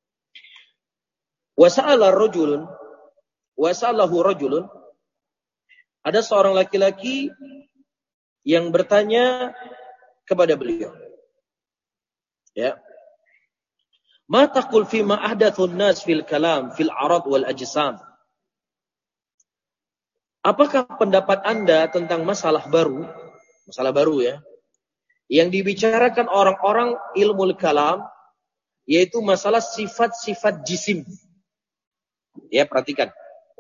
Wasa'ala rajulun wasa'alahu rajulun, ada seorang laki-laki yang bertanya kepada beliau. Ya. Ma taqul fi ma ahdathun nas fil kalam fil arad wal ajsam? Apakah pendapat Anda tentang masalah baru, masalah baru ya, yang dibicarakan orang-orang ilmu kalam, yaitu masalah sifat-sifat jisim. Ya, perhatikan.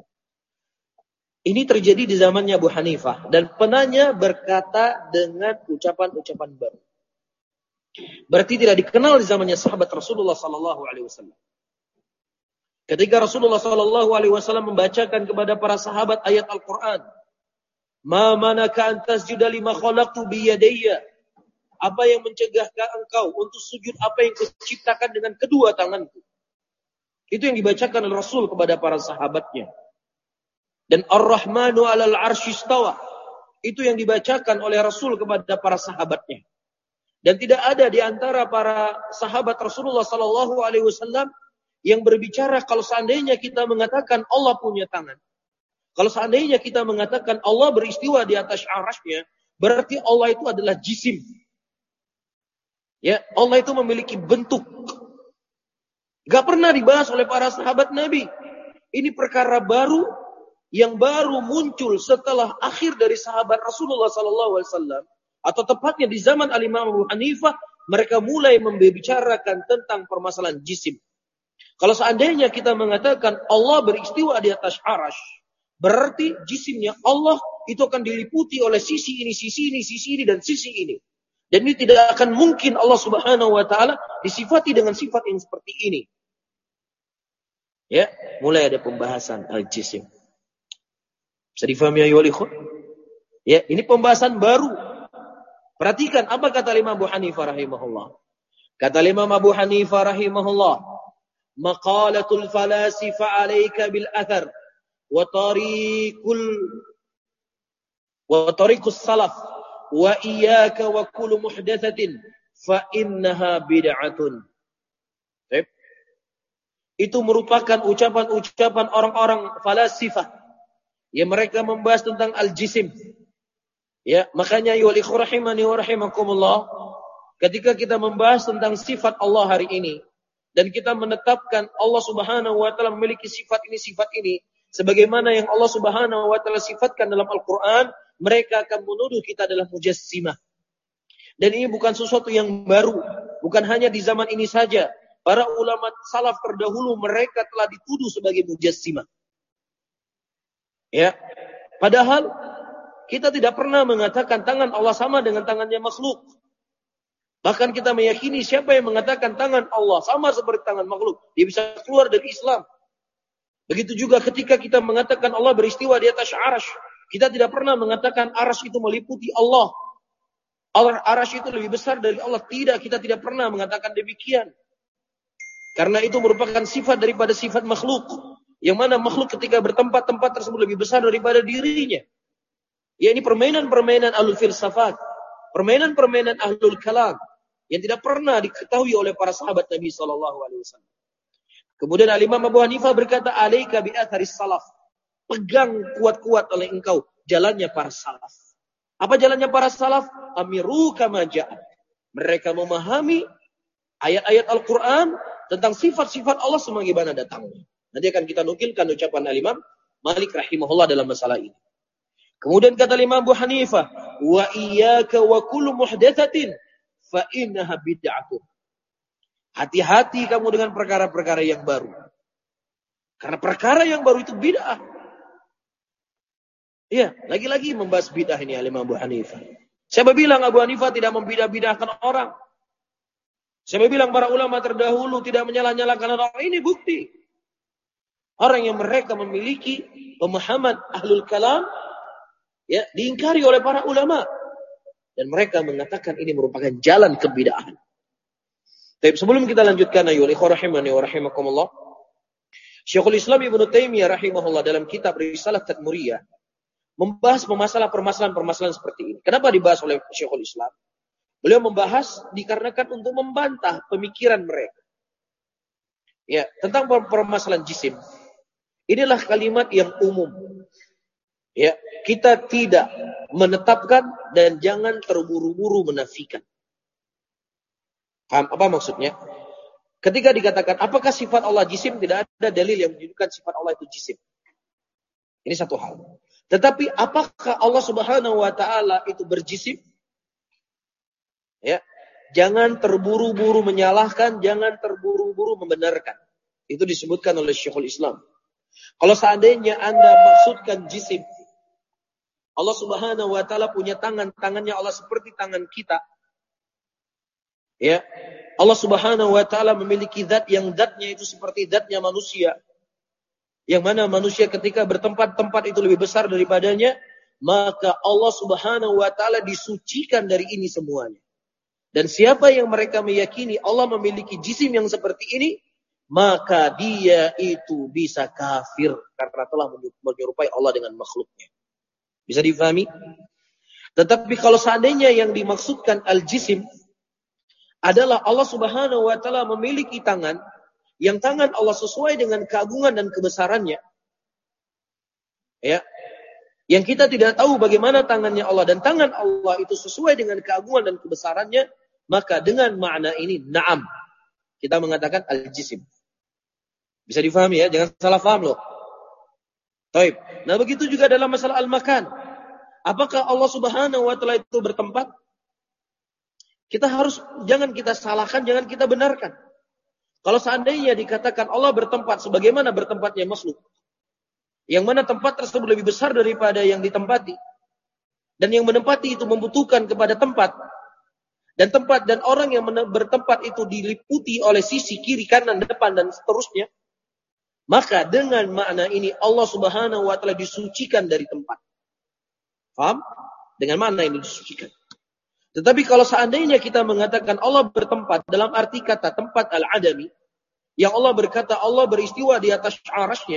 Ini terjadi di zamannya Abu Hanifah dan penanya berkata dengan ucapan-ucapan baru. Berarti tidak dikenal di zamannya sahabat Rasulullah sallallahu alaihi wasallam. Ketika Rasulullah sallallahu alaihi wasallam membacakan kepada para sahabat ayat Al-Qur'an, "Ma manaka an tasjuda lima khalaqtu bi yadayya?" Apa yang mencegahkan engkau untuk sujud apa yang kuciptakan dengan kedua tanganku? Itu yang dibacakan oleh Rasul kepada para sahabatnya. Dan Ar-Rahmanu 'alal 'arsy istawa. Itu yang dibacakan oleh Rasul kepada para sahabatnya. Dan tidak ada di antara para sahabat Rasulullah sallallahu alaihi wasallam yang berbicara kalau seandainya kita mengatakan Allah punya tangan. Kalau seandainya kita mengatakan Allah beristiwa di atas arasy-Nya, berarti Allah itu adalah jisim. Ya, Allah itu memiliki bentuk. Gak pernah dibahas oleh para sahabat Nabi. Ini perkara baru yang baru muncul setelah akhir dari sahabat Rasulullah sallallahu alaihi wasallam, atau tepatnya di zaman Al-Imam Abu Hanifah, mereka mulai membicarakan tentang permasalahan jisim. Kalau seandainya kita mengatakan Allah beristiwa di atas arasy, berarti jisimnya Allah itu akan diliputi oleh sisi ini, sisi ini, sisi ini, dan sisi ini. Dan ini tidak akan mungkin Allah Subhanahu wa taala disifati dengan sifat yang seperti ini. Ya, mulai ada pembahasan al-jisim. Bisa difahami ya walikhun? Ya, ini pembahasan baru. Perhatikan apa kata Imam Abu Hanifah rahimahullah. Kata Imam Abu Hanifah rahimahullah, "Maqalatul falasifa 'alaika bil athar wa tariqul wa tariqus salaf wa iyyaka wa kullu muhdatsatin fa innaha bid'atun. Itu merupakan ucapan-ucapan orang-orang falasifah yang mereka membahas tentang al-jisim. Ya, makanya ya ikhwah rahimani wa rahimakumullah, ketika kita membahas tentang sifat Allah hari ini dan kita menetapkan Allah Subhanahu wa taala memiliki sifat ini sifat ini sebagaimana yang Allah Subhanahu wa taala sifatkan dalam Al-Qur'an, mereka akan menuduh kita adalah mujassimah. Dan ini bukan sesuatu yang baru, bukan hanya di zaman ini saja. Para ulama salaf terdahulu mereka telah dituduh sebagai mujassimah. Ya. Padahal kita tidak pernah mengatakan tangan Allah sama dengan tangannya makhluk. Bahkan kita meyakini siapa yang mengatakan tangan Allah sama seperti tangan makhluk, dia bisa keluar dari Islam. Begitu juga ketika kita mengatakan Allah beristiwa di atas arasy, kita tidak pernah mengatakan arasy itu meliputi Allah. Arasy itu lebih besar dari Allah. Tidak, kita tidak pernah mengatakan demikian. Karena itu merupakan sifat daripada sifat makhluk. Yang mana makhluk ketika bertempat-tempat tersebut lebih besar daripada dirinya. Ya, ini permainan-permainan ahlul filsafat. Permainan-permainan ahlul kalam. Yang tidak pernah diketahui oleh para sahabat Nabi shallallahu alaihi wasallam. Kemudian Al-Imam Abu Hanifah berkata, alaika bi atharis salaf. Pegang kuat-kuat oleh engkau jalannya para salaf. Apa jalannya para salaf? Amiru kama ja'at. Mereka memahami ayat-ayat Al-Quran tentang sifat-sifat Allah sebagaimana datangnya. Nanti akan kita nukilkan ucapan Al-Imam Malik rahimahullah dalam masalah ini. Kemudian kata Imam Abu Hanifah, wa iyyaka wa kullu muhdatsatin fa innaha bid'atun. Hati-hati kamu dengan perkara-perkara yang baru. Karena perkara yang baru itu bid'ah. Iya, lagi-lagi membahas bid'ah ini Imam Abu Hanifah. Siapa bilang Abu Hanifah tidak membidah-bidahkan orang? Siapa bilang para ulama terdahulu tidak menyalah-nyalahkan orang? Ini bukti. Orang yang mereka memiliki pemahaman ahlul kalam, ya, diingkari oleh para ulama. Dan mereka mengatakan ini merupakan jalan kebid'ahan. Tapi sebelum kita lanjutkan, ayo ikhwah rahimani wa rahimakumullah. Syekhul Islam Ibnu Taimiyah rahimahullah dalam kitab Risalah Tadmuriyah membahas masalah permasalahan-permasalahan seperti ini. Kenapa dibahas oleh Syekhul Islam? Beliau membahas dikarenakan untuk membantah pemikiran mereka. Ya, tentang permasalahan jisim. Inilah kalimat yang umum. Ya, kita tidak menetapkan dan jangan terburu-buru menafikan. Paham apa maksudnya? Ketika dikatakan apakah sifat Allah jisim, tidak ada dalil yang menunjukkan sifat Allah itu jisim. Ini satu hal. Tetapi apakah Allah Subhanahu wa taala itu berjisim? Ya, jangan terburu-buru menyalahkan, jangan terburu-buru membenarkan. Itu disebutkan oleh Syekhul Islam. Kalau seandainya Anda maksudkan jisim, Allah Subhanahu wa taala punya tangan, tangannya Allah seperti tangan kita. Ya, Allah Subhanahu wa taala memiliki zat yang zatnya itu seperti zatnya manusia. Yang mana manusia ketika bertempat-tempat itu lebih besar daripadanya, maka Allah Subhanahu wa taala disucikan dari ini semuanya. Dan siapa yang mereka meyakini Allah memiliki jisim yang seperti ini, maka dia itu bisa kafir karena telah menyerupai Allah dengan makhluknya. Bisa difahami? Tetapi kalau seandainya yang dimaksudkan al-jisim adalah Allah Subhanahu wa taala memiliki tangan, yang tangan Allah sesuai dengan keagungan dan kebesarannya. Ya. Yang kita tidak tahu bagaimana tangannya Allah dan tangan Allah itu sesuai dengan keagungan dan kebesarannya, maka dengan makna ini na'am. Kita mengatakan al-jisim. Bisa difahami ya, jangan salah paham loh. Taib. Nah, begitu juga dalam masalah al-makan. Apakah Allah Subhanahu wa taala itu bertempat? Kita harus jangan kita salahkan, jangan kita benarkan. Kalau seandainya dikatakan Allah bertempat sebagaimana bertempatnya makhluk, yang mana tempat tersebut lebih besar daripada yang ditempati, dan yang menempati itu membutuhkan kepada tempat, dan tempat dan orang yang bertempat itu diliputi oleh sisi kiri, kanan, depan, dan seterusnya, maka dengan makna ini Allah Subhanahu wa taala disucikan dari tempat. Paham? Dengan makna ini disucikan. Tetapi kalau seandainya kita mengatakan Allah bertempat dalam arti kata tempat al-adami, yang Allah berkata Allah beristiwa di atas arasy-Nya,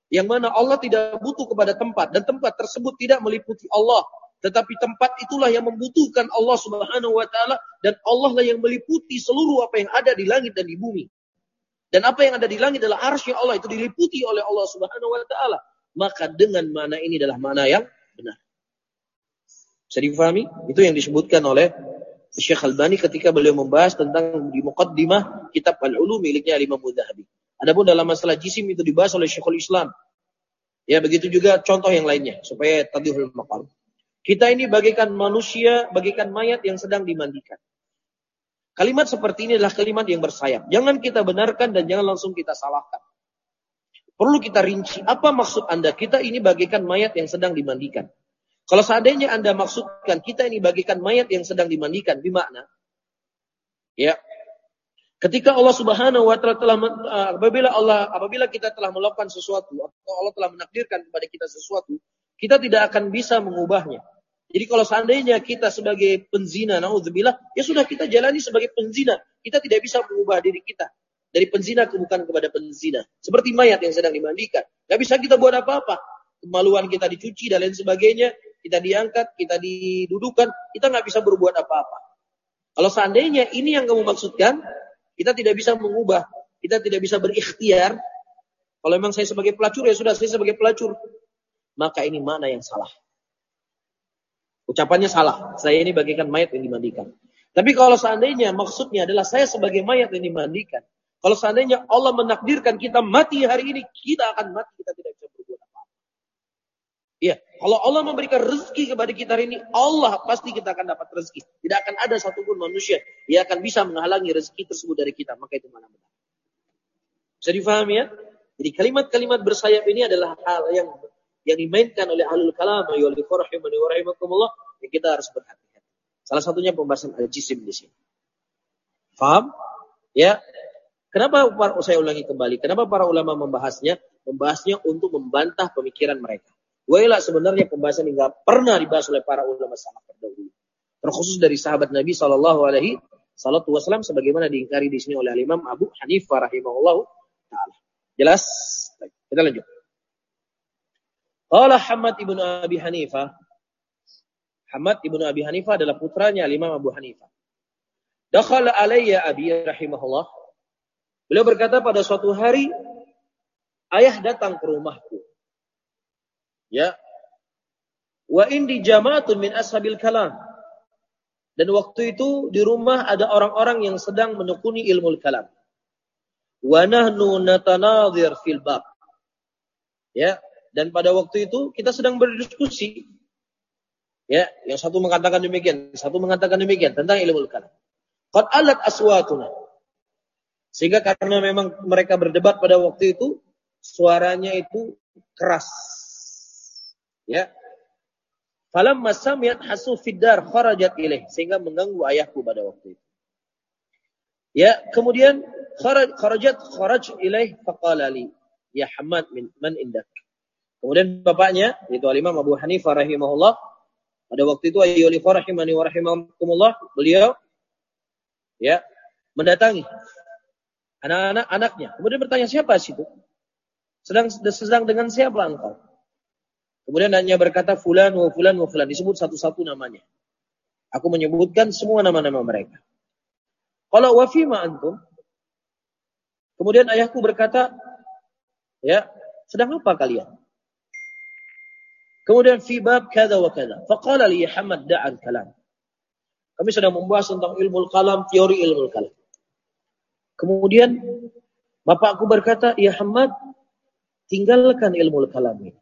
Yang mana Allah tidak butuh kepada tempat. Dan tempat tersebut tidak meliputi Allah. Tetapi tempat itulah yang membutuhkan Allah subhanahu wa ta'ala. Dan Allah lah yang meliputi seluruh apa yang ada di langit dan di bumi. Dan apa yang ada di langit adalah arsy Allah. Itu diliputi oleh Allah subhanahu wa ta'ala. Maka dengan mana ini adalah mana yang benar. Bisa difahami? Itu yang disebutkan oleh Syekh Albani ketika beliau membahas tentang di muqaddimah kitab Al-Ulu miliknya Imam Mudzahabi. Adapun dalam masalah jisim itu dibahas oleh Syekhul Islam. Ya, begitu juga contoh yang lainnya supaya tadhihul maqam. Kita ini bagaikan manusia, bagaikan mayat yang sedang dimandikan. Kalimat seperti ini adalah kalimat yang bersayap. Jangan kita benarkan dan jangan langsung kita salahkan. Perlu kita rinci, apa maksud Anda? Kita ini bagaikan mayat yang sedang dimandikan. Kalau seandainya Anda maksudkan kita ini bagaikan mayat yang sedang dimandikan, bermakna ya, ketika Allah Subhanahu wa taala telah apabila Allah apabila kita telah melakukan sesuatu atau Allah telah menakdirkan kepada kita sesuatu, kita tidak akan bisa mengubahnya. Jadi kalau seandainya kita sebagai penzina, naudzubillah, ya sudah kita jalani sebagai penzina. Kita tidak bisa mengubah diri kita dari penzina ke bukan kepada penzina. Seperti mayat yang sedang dimandikan. Tidak bisa kita buat apa-apa. Kemaluan kita dicuci dan lain sebagainya. Kita diangkat, kita didudukan, kita nggak bisa berbuat apa-apa. Kalau seandainya ini yang kamu maksudkan, kita tidak bisa mengubah, kita tidak bisa berikhtiar. Kalau memang saya sebagai pelacur, ya sudah saya sebagai pelacur. Maka ini mana yang salah? Ucapannya salah. Saya ini bagaikan mayat yang dimandikan. Tapi kalau seandainya maksudnya adalah saya sebagai mayat yang dimandikan. Kalau seandainya Allah menakdirkan kita mati hari ini, kita akan mati, kita tidak bisa berbuat apa-apa. Iya, kalau Allah memberikan rezeki kepada kita hari ini, Allah pasti kita akan dapat rezeki. Tidak akan ada satupun manusia yang akan bisa menghalangi rezeki tersebut dari kita. Maka itu mana benar. Bisa difahami ya? Jadi kalimat-kalimat bersayap ini adalah hal yang yang dimainkan oleh ahlul kalam, ayyuhal rahimani wa rahimakumullah, yang kita harus berhati-hati. Salah satunya pembahasan al-jisim di sini. Faham? Ya. Kenapa saya ulangi kembali? Kenapa para ulama membahasnya? Membahasnya untuk membantah pemikiran mereka. Wailah sebenarnya pembahasan yang tidak pernah dibahas oleh para ulama salaf terdahulu. Terkhusus dari sahabat Nabi Shallallahu Alaihi Wasallam, sebagaimana diingkari di sini oleh Imam Abu Hanifah rahimahullah taala. Jelas? Kita lanjut. Qala Hamad ibnu Abi Hanifah. Hamad ibnu Abi Hanifah adalah putranya Imam Abu Hanifah. Dakhala alayya abi rahimahullah. Beliau berkata pada suatu hari, ayah datang ke rumahku. Ya, wa indi jama'atun min ashabil kalam. Dan waktu itu di rumah ada orang-orang yang sedang menekuni ilmu kalam. Wa nahnu natanadhir fil bab. Ya, dan pada waktu itu kita sedang berdiskusi. Ya, yang satu mengatakan demikian, satu mengatakan demikian tentang ilmu kalam. Qad alat aswatuna. Sehingga karena memang mereka berdebat pada waktu itu, suaranya itu keras. Ya. Falamma sami'at hasu fiddar kharajat ilaih, sehingga mengganggu ayahku pada waktu itu. Ya, kemudian kharaj kharajat kharaj ilaih faqala li ya Hamad min man indak. Kemudian bapaknya yaitu Imam Abu Hanifah rahimahullah pada waktu itu ayyuhal rahimani wa rahimakumullah, beliau ya mendatangi anak-anak anaknya. Kemudian bertanya, siapa situ? Sedang sedang dengan siapa engkau? Kemudian anaknya berkata, fulan wa fulan wa fulan. Disebut satu-satu namanya. Aku menyebutkan semua nama-nama mereka. Kalau wa fima antum. Kemudian ayahku berkata, ya, sedang apa kalian? Kemudian fi bab kada wa kada. Faqala li Hamad da'al kalam. Kami sedang membahas tentang ilmu kalam, teori ilmu kalam. Kemudian bapakku berkata, ya Hamad, tinggalkan ilmu kalam ini.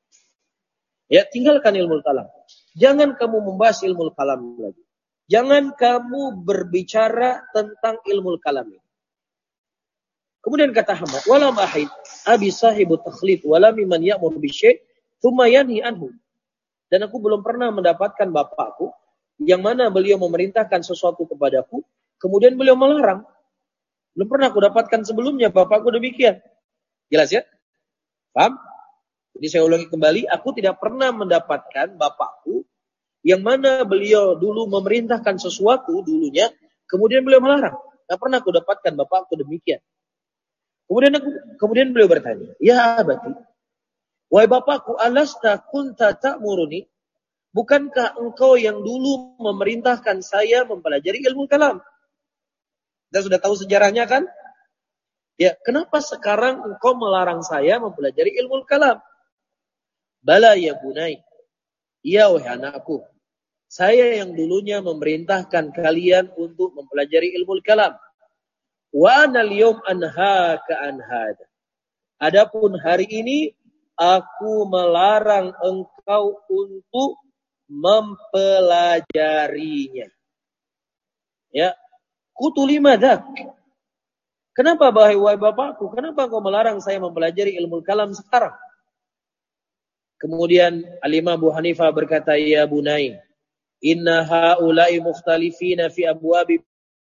Ya, tinggalkan ilmu kalam. Jangan kamu membahas ilmu kalam lagi. Jangan kamu berbicara tentang ilmu kalam ini. Kemudian kata Hamad, walam ahid abi sahibu takhlif wala mimman ya'mur bisyai' thumma yanhi anhu. Dan aku belum pernah mendapatkan bapakku yang mana beliau memerintahkan sesuatu kepadaku, kemudian beliau melarang. Belum pernah aku dapatkan sebelumnya bapakku demikian. Jelas ya? Paham? Jadi saya ulangi kembali, aku tidak pernah mendapatkan bapakku yang mana beliau dulu memerintahkan sesuatu dulunya, kemudian beliau melarang. Tidak pernah aku dapatkan bapakku demikian. Kemudian aku, kemudian beliau bertanya, ya abati, Wahai bapakku, alasta kunta ta'muruni? Bukankah engkau yang dulu memerintahkan saya mempelajari ilmu kalam? Kita sudah tahu sejarahnya kan? Ya, kenapa sekarang engkau melarang saya mempelajari ilmu kalam? Bala ya bunai. Ya wahai anakku. Saya yang dulunya memerintahkan kalian untuk mempelajari ilmu kalam. Wa ana al-yawm anhaaka an hada. Adapun hari ini aku melarang engkau untuk mempelajarinya. Ya, kutuli madak. Kenapa wahai bapakku? Kenapa engkau melarang saya mempelajari ilmu kalam sekarang? Kemudian Al-Imam Abu Hanifah berkata, ya bunai, inna haula'i mukhtalifina fi abwabi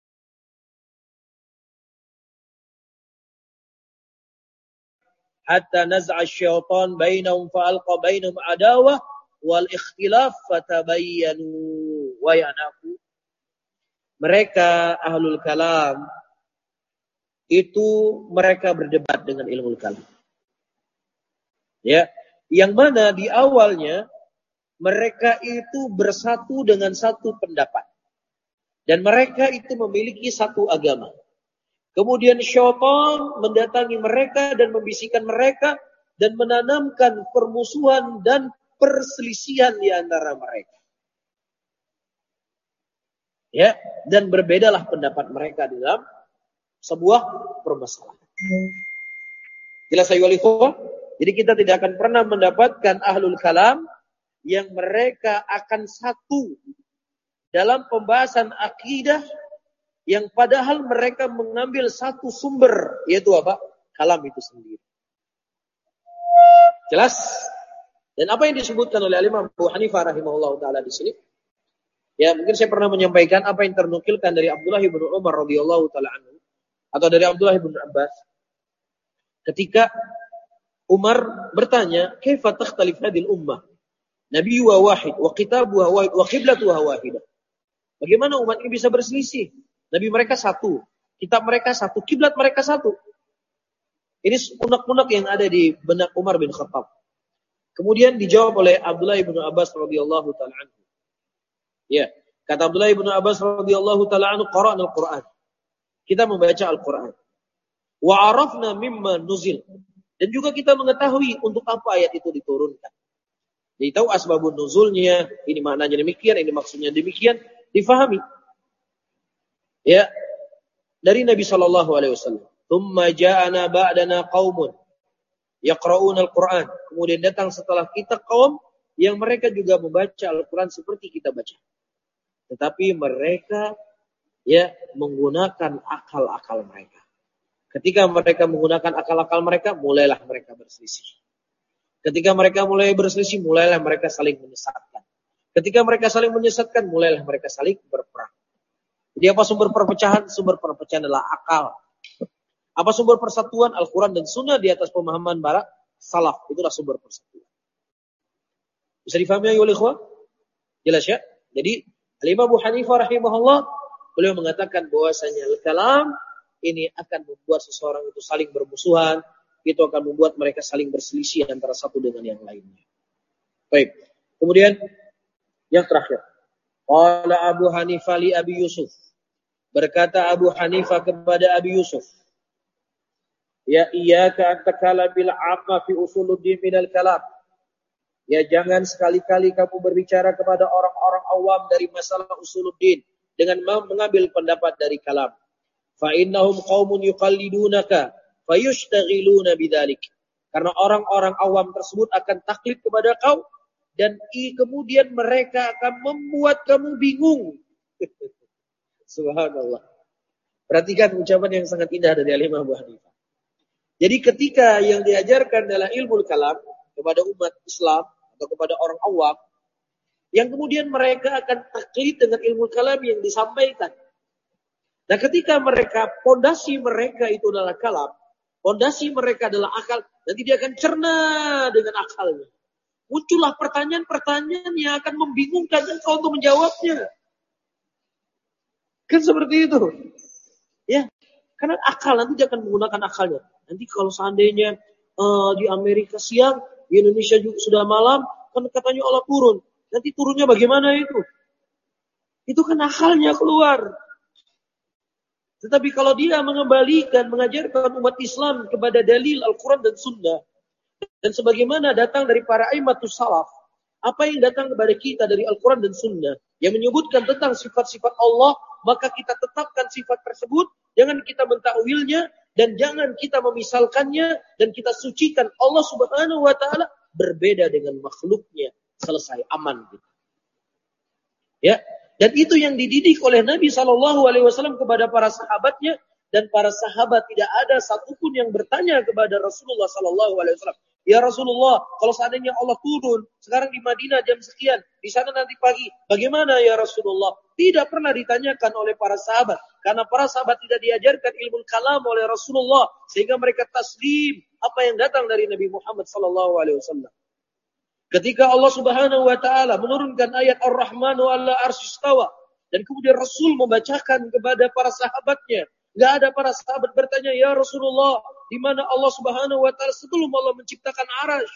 hatta naz'a syaitan bainahum fa'alqa bainahum adawah wal ikhtilaf fatabayyanu. Wahai anakku, mereka ahlul kalam itu mereka berdebat dengan ilmu kalam. Ya, yang mana di awalnya mereka itu bersatu dengan satu pendapat. Dan mereka itu memiliki satu agama. Kemudian syaitan mendatangi mereka dan membisikkan mereka dan menanamkan permusuhan dan perselisihan di antara mereka. Ya, dan berbedalah pendapat mereka dalam sebuah permasalahan. Jelas ayo ikhwah? Jadi kita tidak akan pernah mendapatkan ahlul kalam yang mereka akan satu dalam pembahasan akidah yang padahal mereka mengambil satu sumber, yaitu apa? Kalam itu sendiri. Jelas? Dan apa yang disebutkan oleh Imam Abu Hanifah rahimahullah ta'ala di sini? Ya, mungkin saya pernah menyampaikan apa yang ternukilkan dari Abdullah bin Umar radhiyallahu ta'ala anhu atau dari Abdullah bin Abbas. Ketika Umar bertanya, "Kaifa takhtalif hadhihi al-ummah? Nabiyuha wahid wa kitabuha wahid wa qiblatuha wahidah." Bagaimana umat ini bisa berselisih? Nabi mereka satu, kitab mereka satu, kiblat mereka satu. Ini unek-unek yang ada di benak Umar bin Khattab. Kemudian dijawab oleh Abdullah bin Abbas radhiyallahu ta'ala anhu. Ya, kata Abdullah bin Abbas radhiyallahu ta'ala anhu, qara'na al-Qur'an. Kita membaca Al-Qur'an. Wa 'arafna mimma nuzil. Dan juga kita mengetahui untuk apa ayat itu diturunkan. Jadi tahu asbabun nuzulnya, ini maknanya demikian, ini maksudnya demikian, difahami. Ya, dari Nabi sallallahu alaihi wasallam. Tsumma ja'ana ba'dana qaumun yaqra'una al-Qur'an. Kemudian datang setelah kita kaum yang mereka juga membaca Al-Qur'an seperti kita baca. Tetapi mereka ya menggunakan akal-akal mereka. Ketika mereka menggunakan akal-akal mereka, mulailah mereka berselisih. Ketika mereka mulai berselisih, mulailah mereka saling menyesatkan. Ketika mereka saling menyesatkan, mulailah mereka saling berperang. Jadi apa sumber perpecahan? Sumber perpecahan adalah akal. Apa sumber persatuan? Al-Quran dan Sunnah di atas pemahaman barat salaf. Itulah sumber persatuan. Bisa difahami ya ikhwah? Jelas ya? Jadi Al-Imam Abu Hanifah rahimahullah, beliau mengatakan bahwasanya al-kalam ini akan membuat seseorang itu saling bermusuhan, itu akan membuat mereka saling berselisih antara satu dengan yang lainnya. Baik. Kemudian yang terakhir. Qala Abu Hanifah li Abi Yusuf. Berkata Abu Hanifah kepada Abi Yusuf, ya iyyaka an takala bil 'amma fi usuluddin minal kalam. Ya jangan sekali-kali kamu berbicara kepada orang-orang awam dari masalah usuluddin dengan mengambil pendapat dari kalam. Fa innahum qaumun yuqallidunaka fayushtaghiluna bidzalik. Karena orang-orang awam tersebut akan taklid kepada kau dan i, kemudian mereka akan membuat kamu bingung. Subhanallah. Perhatikan ucapan yang sangat indah dari Al-Imam Abu Hanifah. Jadi ketika yang diajarkan adalah ilmu kalam kepada umat Islam atau kepada orang awam, yang kemudian mereka akan taklid dengan ilmu kalam yang disampaikan. Nah ketika mereka, pondasi mereka itu adalah kalam, pondasi mereka adalah akal, nanti dia akan cerna dengan akalnya. Muncullah pertanyaan-pertanyaan yang akan membingungkan engkau untuk menjawabnya. Kan seperti itu. Ya, karena akal nanti dia akan menggunakan akalnya. Nanti kalau seandainya uh, di Amerika siang, di Indonesia juga sudah malam, kan katanya Allah turun. Nanti turunnya bagaimana itu? Itu kan akalnya keluar. Tetapi kalau dia mengembalikan, mengajarkan umat Islam kepada dalil Al-Quran dan Sunnah, dan sebagaimana datang dari para aimatus salaf, apa yang datang kepada kita dari Al-Quran dan Sunnah, yang menyebutkan tentang sifat-sifat Allah, maka kita tetapkan sifat tersebut, jangan kita mentakwilnya, dan jangan kita memisalkannya, dan kita sucikan Allah Subhanahu wa Ta'ala berbeda dengan makhluknya. Selesai, aman. Ya, dan itu yang dididik oleh Nabi shallallahu alaihi wasallam kepada para sahabatnya, dan para sahabat tidak ada satupun yang bertanya kepada Rasulullah shallallahu alaihi wasallam, ya Rasulullah, kalau seandainya Allah turun sekarang di Madinah jam sekian, di sana nanti pagi, bagaimana ya Rasulullah? Tidak pernah ditanyakan oleh para sahabat, karena para sahabat tidak diajarkan ilmu kalam oleh Rasulullah, sehingga mereka taslim apa yang datang dari Nabi Muhammad shallallahu alaihi wasallam. Ketika Allah Subhanahu wa Ta'ala menurunkan ayat Ar-Rahmanu 'ala arsy istawa, dan kemudian Rasul membacakan kepada para sahabatnya, enggak ada para sahabat bertanya, ya Rasulullah, di mana Allah Subhanahu wa Ta'ala sebelum Allah menciptakan arasy?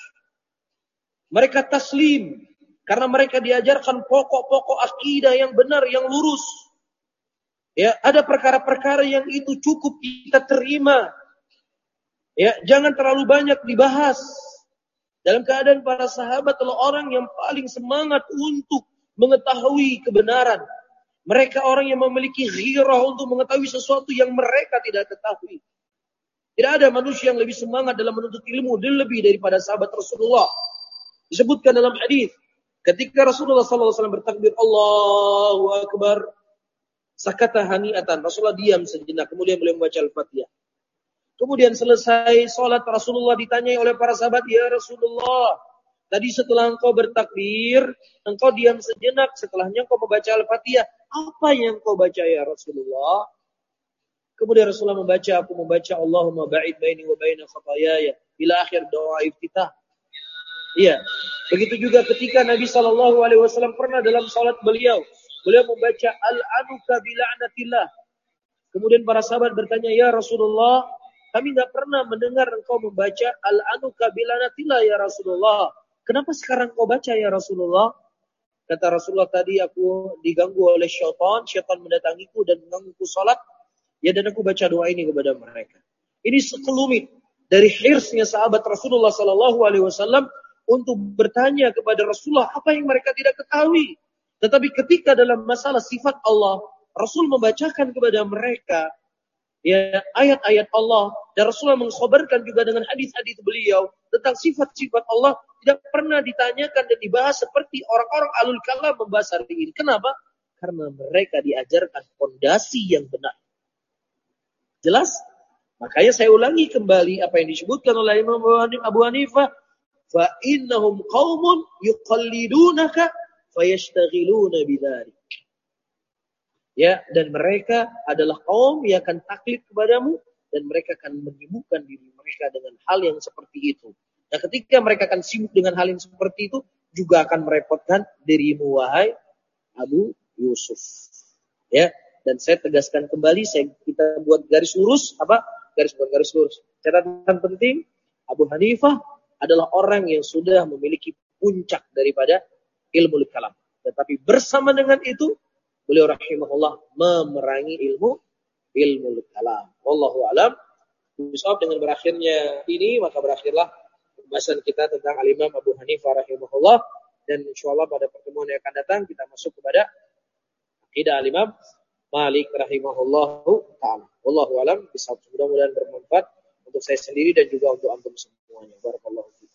Mereka taslim karena mereka diajarkan pokok-pokok akidah yang benar, yang lurus. Ya, ada perkara-perkara yang itu cukup kita terima. Ya, jangan terlalu banyak dibahas. Dalam keadaan para sahabat adalah orang yang paling semangat untuk mengetahui kebenaran. Mereka orang yang memiliki ghirah untuk mengetahui sesuatu yang mereka tidak ketahui. Tidak ada manusia yang lebih semangat dalam menuntut ilmu dan lebih daripada sahabat Rasulullah. Disebutkan dalam hadis, ketika Rasulullah sallallahu alaihi wasallam bertakbir Allahu Akbar, sakata hani'atan, Rasulullah diam sejenak, kemudian beliau membaca Al-Fatihah. Kemudian selesai sholat, Rasulullah ditanyai oleh para sahabat, ya Rasulullah, tadi setelah engkau bertakbir, engkau diam sejenak, setelahnya engkau membaca Al-Fatihah. Apa yang engkau baca ya Rasulullah? Kemudian Rasulullah membaca, aku membaca Allahumma ba'id baini wa baina khatayaya, ila akhir doa iftitah. Iya. Begitu juga ketika Nabi sallallahu alaihi wasallam pernah dalam salat beliau, beliau membaca al-anuka bila'natillah. Kemudian para sahabat bertanya, ya Rasulullah, kami enggak pernah mendengar engkau membaca al-anuka bila'natillah ya Rasulullah. Kenapa sekarang kau baca ya Rasulullah? Kata Rasulullah, tadi aku diganggu oleh syaitan, syaitan mendatangiku dan menggangguku salat. Ya, dan aku baca doa ini kepada mereka. Ini sekelumit dari hirsnya sahabat Rasulullah sallallahu alaihi wasallam untuk bertanya kepada Rasulullah apa yang mereka tidak ketahui. Tetapi ketika dalam masalah sifat Allah, Rasul membacakan kepada mereka ya ayat-ayat Allah, dan Rasulullah mengkhabarkan juga dengan hadis-hadis beliau tentang sifat-sifat Allah, tidak pernah ditanyakan dan dibahas seperti orang-orang alul kalam membahas hari ini. Kenapa? Karena mereka diajarkan fondasi yang benar. Jelas? Makanya saya ulangi kembali apa yang disebutkan oleh Imam Abu Hanifah, fa innahum qaumun yuqallidunaka fayashtaghiluna bidzalik. Ya, dan mereka adalah kaum yang akan taklid kepadamu, dan mereka akan menyibukkan diri mereka dengan hal yang seperti itu. Nah, ketika mereka akan sibuk dengan hal yang seperti itu, juga akan merepotkan dirimu, wahai Abu Yusuf. Ya, dan saya tegaskan kembali, saya kita buat garis lurus, apa? Garis buat garis lurus. Catatan penting, Abu Hanifah adalah orang yang sudah memiliki puncak daripada ilmu kalam. Tetapi bersama dengan itu, beliau rahimahullah memerangi ilmu ilmu kalam. Wallahu alam. Bisawab, dengan berakhirnya ini maka berakhirlah pembahasan kita tentang Al-Imam Abu Hanifah rahimahullah, dan insyaallah pada pertemuan yang akan datang kita masuk kepada akidah Al-Imam Malik rahimahullahu taala. Wallahu alam. Bisawab, mudah-mudahan bermanfaat untuk saya sendiri dan juga untuk antum semuanya. Barakallahu fiikum.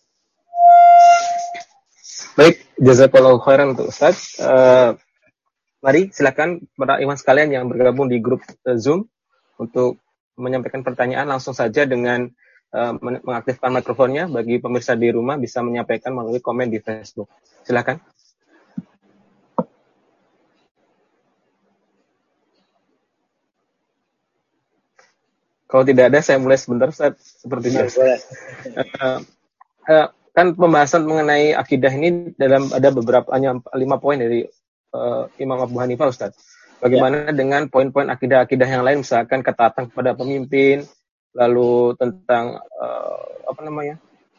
Baik, jazakallahu khairan untuk Ustaz. Uh, Mari silakan para ikhwan sekalian yang bergabung di grup uh, Zoom untuk menyampaikan pertanyaan langsung saja dengan uh, mengaktifkan mikrofonnya. Bagi pemirsa di rumah bisa menyampaikan melalui komen di Facebook. Silakan. Kalau tidak ada, saya mulai sebentar, Ustaz, seperti biasa. Uh, uh, kan pembahasan mengenai akidah ini dalam ada beberapa hanya lima poin dari Uh, Imam Abu Hanifah, Ustaz. Bagaimana ya dengan poin-poin akidah-akidah yang lain, misalkan ketaatan kepada pemimpin, lalu tentang uh, apa namanya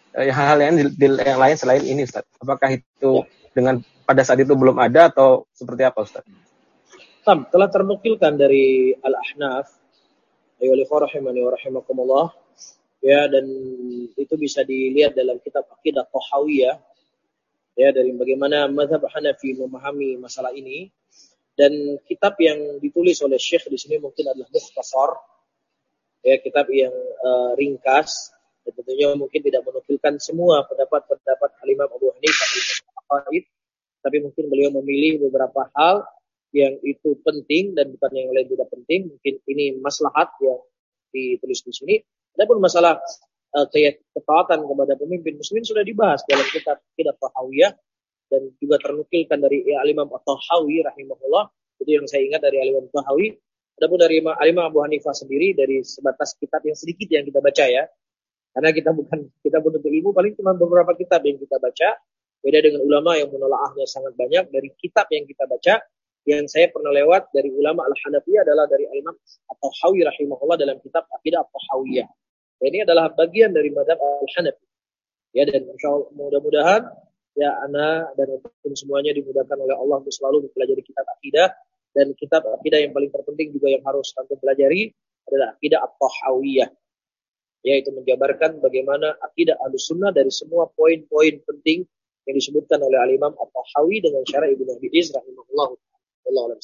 uh, hal-hal yang, di, di, yang lain selain ini, Ustaz? Apakah itu Ya. dengan pada saat itu belum ada atau seperti apa, Ustaz? Tam, telah ternukilkan dari Al-Ahnaf, ayo rahimani wa rahimakumullah, ya, dan itu bisa dilihat dalam kitab Aqidah Thahawiyah, ya, dari bagaimana mazhab Hanafi memahami masalah ini. Dan kitab yang ditulis oleh Syekh di sini mungkin adalah mukhtasar, ya, kitab yang uh, ringkas, dan tentunya mungkin tidak menukilkan semua pendapat-pendapat Al-Imam Abu Hanifah, tapi mungkin beliau memilih beberapa hal yang itu penting dan bukan yang lain tidak penting. Mungkin ini maslahat yang ditulis di sini. Adapun masalah uh, ketaatan kepada pemimpin muslimin sudah dibahas dalam kitab Kitab Thahawiyah, dan juga ternukilkan dari ya, Al-Imam At-Tahawi rahimahullah. Itu yang saya ingat dari Al-Imam At-Tahawi. Adapun dari Al-Imam Abu Hanifah sendiri dari sebatas kitab yang sedikit yang kita baca, ya. Karena kita bukan kita penuntut ilmu, paling cuma beberapa kitab yang kita baca. Beda dengan ulama yang menelaahnya sangat banyak. Dari kitab yang kita baca, yang saya pernah lewat dari ulama Al-Hanafiyah adalah dari Al-Imam At-Tahawi rahimahullah dalam kitab Aqidah At-Tahawiyah. Ini adalah bagian dari mazhab Al-Hanafi. Ya, dan insyaallah mudah-mudahan ya ana dan untuk semuanya dimudahkan oleh Allah untuk selalu mempelajari kitab akidah, dan kitab akidah yang paling terpenting juga yang harus antum pelajari adalah Aqidah At-Tahawiyah, yaitu menjabarkan bagaimana akidah Ahlussunnah dari semua poin-poin penting yang disebutkan oleh Al-Imam At-Tahawi dengan syarah Ibnu Abi Iz rahimahullah. Wallahu a'lam.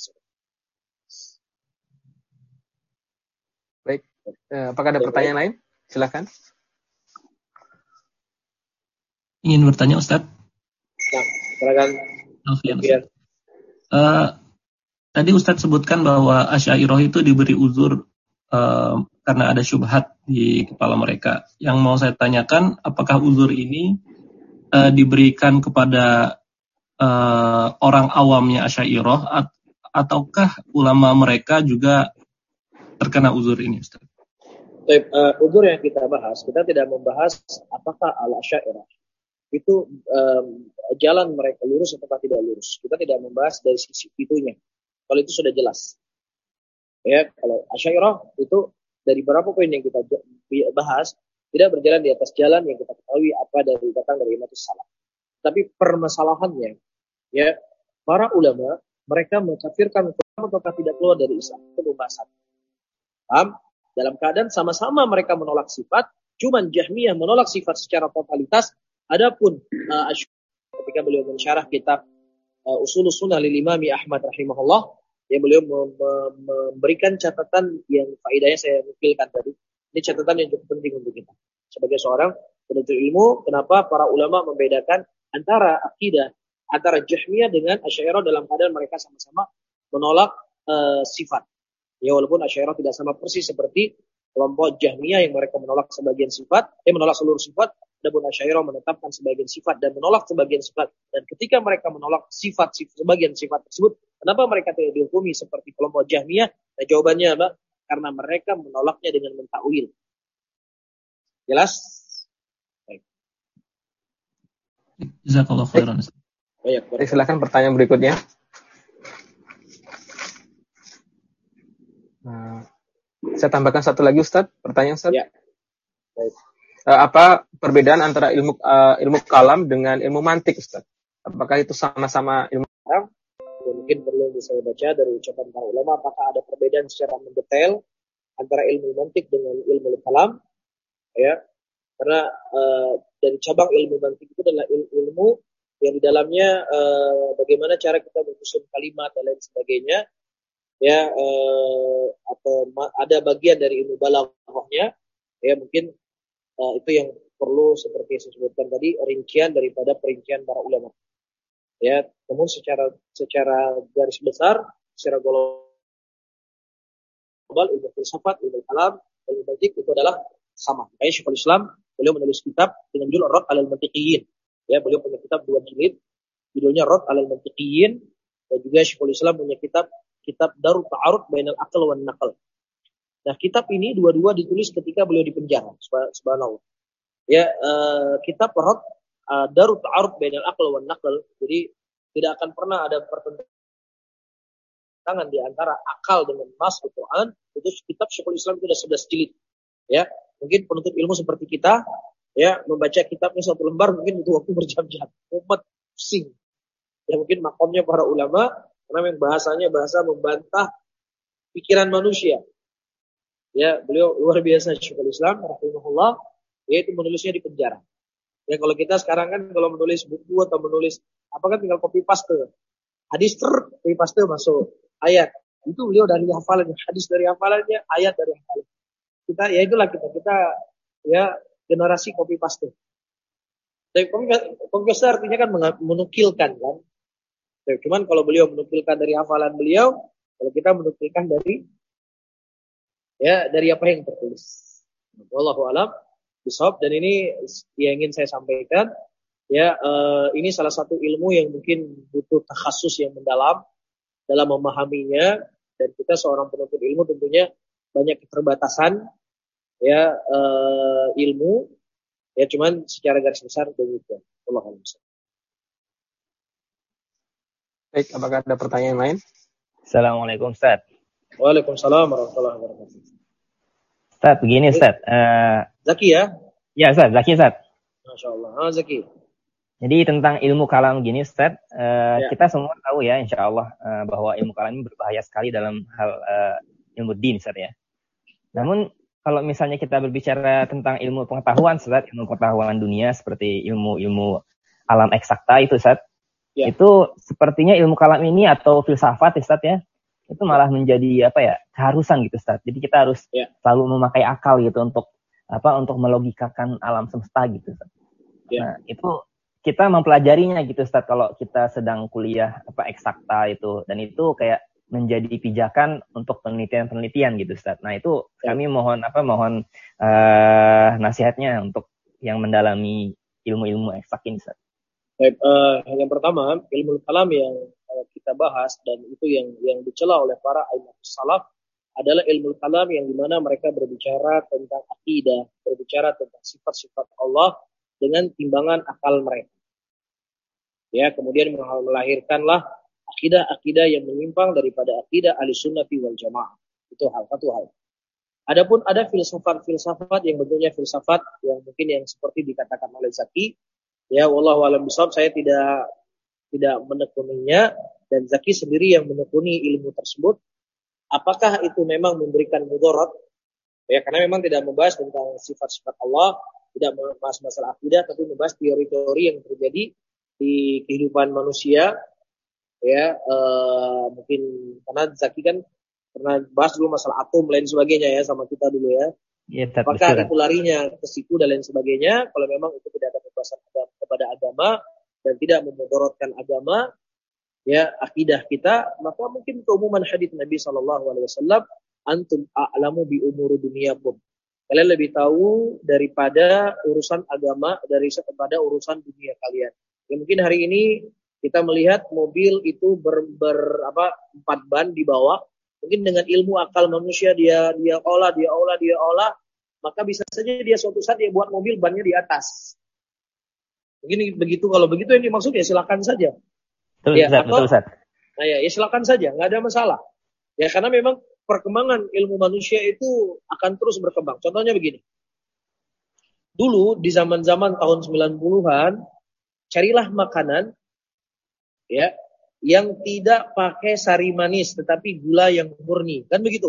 Baik, apakah ada pertanyaan lain? Silakan. Ingin bertanya, Ustaz? Nah, silakan. Alfian. Uh, tadi Ustaz sebutkan bahwa Asy'ariyah itu diberi uzur uh, karena ada syubhat di kepala mereka. Yang mau saya tanyakan, apakah uzur ini uh, diberikan kepada uh, orang awamnya Asy'ariyah at- ataukah ulama mereka juga terkena uzur ini, Ustaz? Baik, uh, uzur yang kita bahas, kita tidak membahas apakah al-Asy'ariyah itu um, jalan mereka lurus atau tidak lurus. Kita tidak membahas dari sisi itunya. Kalau itu sudah jelas. Ya, kalau Asy'ariyah itu dari beberapa poin yang kita bahas tidak berjalan di atas jalan yang kita ketahui apa dari datang dari Imam Salaf. Tapi permasalahannya, ya, para ulama mereka mengkafirkan ulama atau tidak keluar dari Islam. Itu pembahasan. Paham? Dalam keadaan sama-sama mereka menolak sifat, cuman Jahmiyah menolak sifat secara totalitas. Adapun uh, ketika beliau mensyarah kitab uh, Ushulus Sunnah lil Imam Ahmad rahimahullah, ya, beliau mem- mem- memberikan catatan yang faedahnya saya nukilkan tadi. Ini catatan yang cukup penting untuk kita sebagai seorang penuntut ilmu. Kenapa para ulama membedakan antara akidah antara Jahmiyah dengan Asy'ariyah dalam keadaan mereka sama-sama menolak uh, sifat. Ya, walaupun Asy'ariyah tidak sama persis seperti kelompok Jahmiyah yang mereka menolak sebagian sifat, eh menolak seluruh sifat. Adapun Asy'ariyah menetapkan sebagian sifat dan menolak sebagian sifat. Dan ketika mereka menolak sifat, sifat sebagian sifat tersebut, kenapa mereka tidak dihukumi seperti kelompok Jahmiyah? Nah, jawabannya apa? Karena mereka menolaknya dengan mentakwil. Jelas? Baik. Jazakallahu khairan. Baik, baik. Silakan pertanyaan berikutnya. Nah, saya tambahkan satu lagi, Ustaz. Pertanyaan, Ustaz. Ya. Baik. Uh, apa perbedaan antara ilmu uh, ilmu kalam dengan ilmu mantik, Ustaz? Apakah itu sama-sama ilmu kalam? Ya, mungkin perlu saya baca dari ucapan para ulama, apakah ada perbedaan secara mendetail antara ilmu mantik dengan ilmu kalam? Ya, karena uh, dari cabang ilmu mantik itu adalah il- ilmu yang di dalamnya uh, bagaimana cara kita menyusun kalimat dan lain sebagainya. Ya, uh, atau ma- ada bagian dari ilmu balaghahnya, ya, mungkin Uh, itu yang perlu seperti saya sebutkan tadi, rincian daripada perincian para ulama. Ya, namun secara secara garis besar, secara global, ilmu filsafat, ilmu kalam, ilmu mantik itu adalah sama. Makanya Syekhul Islam beliau menulis kitab dengan judul Ar-Radd 'alal Mantiqiyyin. Ya, beliau punya kitab dua jilid, judulnya Ar-Radd 'alal Mantiqiyyin, dan juga Syekhul Islam punya kitab kitab Darut Ta'arud Bainal Aql wan Naql. Nah, kitab ini dua-dua ditulis ketika beliau di penjara, subhanallah. Ya, uh, kitab Ar-Radd uh, Darut Ta'arud Bainal Aql wan Naql. Jadi tidak akan pernah ada pertentangan di antara akal dengan nas Al-Qur'an. Itu kitab Syekhul Islam itu sudah sebelas jilid. Ya, mungkin penuntut ilmu seperti kita Ya, membaca kitabnya satu lembar mungkin butuh waktu berjam-jam. Umat pusing. Ya mungkin makomnya para ulama, karena memang bahasanya bahasa membantah pikiran manusia. Ya, beliau luar biasa Syekhul Islam rahimahullah, yaitu menulisnya di penjara. Ya kalau kita sekarang kan kalau menulis buku atau menulis apa kan tinggal copy paste. Hadis ter copy paste masuk ayat. Itu beliau dari hafalannya, hadis dari hafalannya, ayat dari hafalannya. Kita ya itulah kita kita ya generasi copy paste. Tapi copy paste artinya kan menukilkan kan. Tapi cuman kalau beliau menukilkan dari hafalan beliau, kalau kita menukilkan dari ya dari apa yang tertulis. Wallahu a'lam bishawab. Dan ini yang ingin saya sampaikan ya uh, ini salah satu ilmu yang mungkin butuh takhasus yang mendalam dalam memahaminya, dan kita seorang penuntut ilmu tentunya banyak keterbatasan ya uh, ilmu ya, cuman secara garis besar begitu. Wallahu a'lam. Baik, apakah ada pertanyaan lain? Assalamualaikum Ustaz. Waalaikumsalam warahmatullahi wabarakatuh. Ustaz, begini Ustaz. Uh, Zaki ya? Ya Ustaz, Zaki Ustaz. Masya Allah. Ah, Zaki. Jadi tentang ilmu kalam gini Ustaz, uh, ya. kita semua tahu ya insya Allah uh, bahwa ilmu kalam ini berbahaya sekali dalam hal uh, ilmu din Ustaz ya. Namun kalau misalnya kita berbicara tentang ilmu pengetahuan Ustaz, ilmu pengetahuan dunia seperti ilmu-ilmu alam eksakta itu Ustaz, ya. Itu sepertinya ilmu kalam ini atau filsafat Ustaz ya, itu malah menjadi apa ya, keharusan gitu Ustaz. Jadi kita harus ya. selalu memakai akal gitu untuk apa, untuk melogikakan alam semesta gitu Ustaz. Ya. Nah, itu kita mempelajarinya gitu Ustaz kalau kita sedang kuliah apa eksakta itu, dan itu kayak menjadi pijakan untuk penelitian-penelitian gitu Ustaz. Nah, itu ya. kami mohon apa mohon uh, nasihatnya untuk yang mendalami ilmu-ilmu eksak ini Ustaz. Baik, uh, yang pertama ilmu kalam yang uh, kita bahas dan itu yang yang dicela oleh para a'immatus salaf adalah ilmu kalam yang dimana mereka berbicara tentang akidah, berbicara tentang sifat-sifat Allah dengan timbangan akal mereka. Ya, kemudian melahirkanlah akidah-akidah yang menyimpang daripada akidah Ahlussunnah wal Jamaah. Itu hal satu hal. Adapun ada filsafat-filsafat yang bentuknya filsafat yang mungkin yang seperti dikatakan oleh Zaki. Ya, wallahu a'lam bishawab, saya tidak tidak menekuninya, dan Zaki sendiri yang menekuni ilmu tersebut. Apakah itu memang memberikan mudarat? Ya, karena memang tidak membahas tentang sifat-sifat Allah, tidak membahas masalah akidah, tapi membahas teori-teori yang terjadi di kehidupan manusia. Ya, uh, mungkin karena Zaki kan pernah bahas dulu masalah atom lain sebagainya ya sama kita dulu ya. Ya, apakah itu larinya ke situ dan lain sebagainya? Kalau memang itu tidak ada pembahasan kepada agama dan tidak memudaratkan agama, ya akidah kita, maka mungkin keumuman hadits Nabi Shallallahu Alaihi Wasallam, antum a'lamu bi umuri dunyakum. Kalian lebih tahu daripada urusan agama daripada urusan dunia kalian. Ya, mungkin hari ini kita melihat mobil itu ber, ber apa empat ban di bawah. Mungkin dengan ilmu akal manusia dia dia olah, dia olah, dia olah, maka bisa saja dia suatu saat dia buat mobil bannya di atas. Begini begitu, kalau begitu yang dimaksud ya silakan saja. Betul, ya, Ustaz, atau, betul Ustaz. Nah ya, ya silakan saja, nggak ada masalah. Ya karena memang perkembangan ilmu manusia itu akan terus berkembang. Contohnya begini. Dulu di zaman-zaman tahun sembilan puluhan, carilah makanan ya yang tidak pakai sari manis tetapi gula yang murni, kan begitu?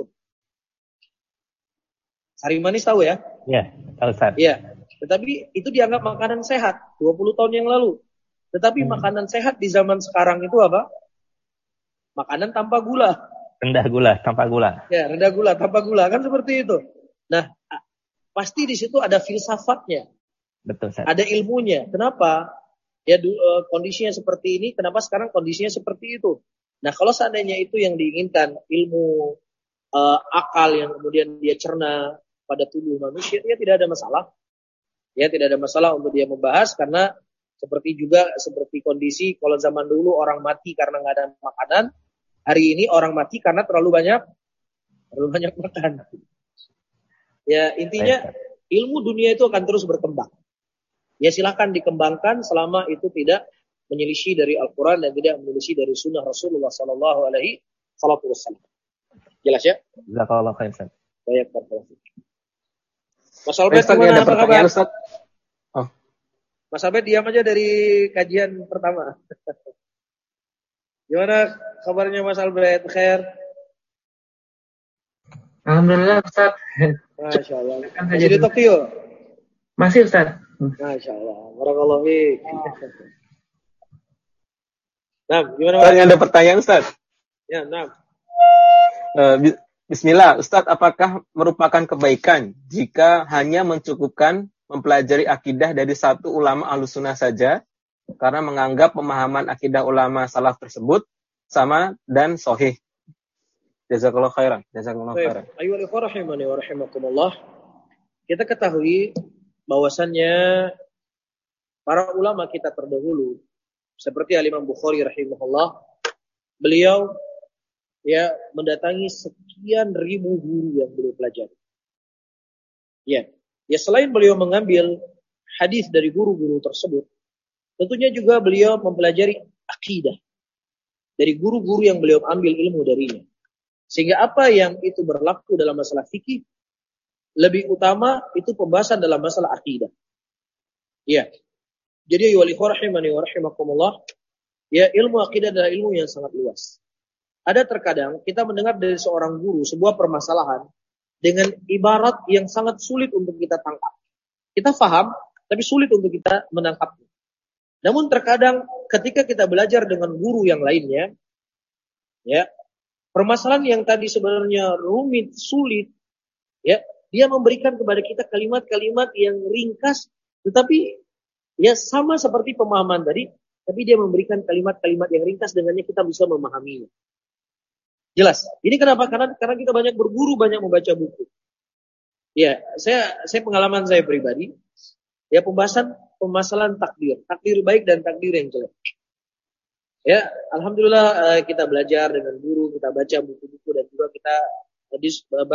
Sari manis tahu ya? Iya, tahu Ustaz. Iya, tetapi itu dianggap makanan sehat dua puluh tahun yang lalu. Tetapi hmm. makanan sehat di zaman sekarang itu apa? Makanan tanpa gula. Rendah gula, tanpa gula. Ya, rendah gula, tanpa gula, kan seperti itu. Nah, pasti di situ ada filsafatnya. Betul Ustaz. Ada ilmunya. Kenapa? Ya kondisinya seperti ini, kenapa sekarang kondisinya seperti itu? Nah, kalau seandainya itu yang diinginkan, ilmu uh, akal yang kemudian dia cerna pada tubuh manusia, ya tidak ada masalah. Ya tidak ada masalah untuk dia membahas, karena seperti juga seperti kondisi kalau zaman dulu orang mati karena nggak ada makanan, hari ini orang mati karena terlalu banyak terlalu banyak makan. Ya intinya ilmu dunia itu akan terus berkembang. Ya silakan dikembangkan selama itu tidak menyelisih dari Al-Quran dan tidak menyelisih dari Sunnah Rasulullah Sallallahu Alaihi Wasallam. Jelas ya? Jazakallahu khairan. Baik, Mas Albert, gimana? Apa kabar? Mas Abed diam aja dari kajian pertama. Gimana kabarnya Mas Albert? Khair? Alhamdulillah Ustaz. Masya Allah. Masih di Tokyo? Masih Ustaz. Masya Allah. Barakallahu fiik. Nah, gimana? Ustaz, ada pertanyaan Ustaz? Ya, nah. Uh, Bismillah, Ustaz, apakah merupakan kebaikan jika hanya mencukupkan mempelajari akidah dari satu ulama Ahlussunnah saja karena menganggap pemahaman akidah ulama salaf tersebut sama dan sahih? Jazakallahu khairan. Jazakallahu khairan. Ayyuhal ikhwah rahimani wa rahimakumullah. Kita ketahui bahwasannya para ulama kita terdahulu seperti Al-Imam Bukhari rahimahullah, beliau ya mendatangi sekian ribu guru yang beliau pelajari. Ya, ya selain beliau mengambil hadis dari guru-guru tersebut, tentunya juga beliau mempelajari akidah dari guru-guru yang beliau ambil ilmu darinya. Sehingga apa yang itu berlaku dalam masalah fikih lebih utama itu pembahasan dalam masalah akidah. Ya. Jadi ya wali rahimani wa rahimakumullah, ya ilmu akidah adalah ilmu yang sangat luas. Ada terkadang kita mendengar dari seorang guru sebuah permasalahan dengan ibarat yang sangat sulit untuk kita tangkap. Kita faham, tapi sulit untuk kita menangkapnya. Namun terkadang ketika kita belajar dengan guru yang lainnya, ya, permasalahan yang tadi sebenarnya rumit, sulit, ya, dia memberikan kepada kita kalimat-kalimat yang ringkas, tetapi ya sama seperti pemahaman tadi, tapi dia memberikan kalimat-kalimat yang ringkas dengannya kita bisa memahaminya. Jelas. Ini kenapa? Karena karena kita banyak berguru, banyak membaca buku. Ya, saya saya pengalaman saya pribadi, ya pembahasan permasalahan takdir, takdir baik dan takdir yang jelek. Ya, alhamdulillah kita belajar dengan guru, kita baca buku-buku dan juga kita tadi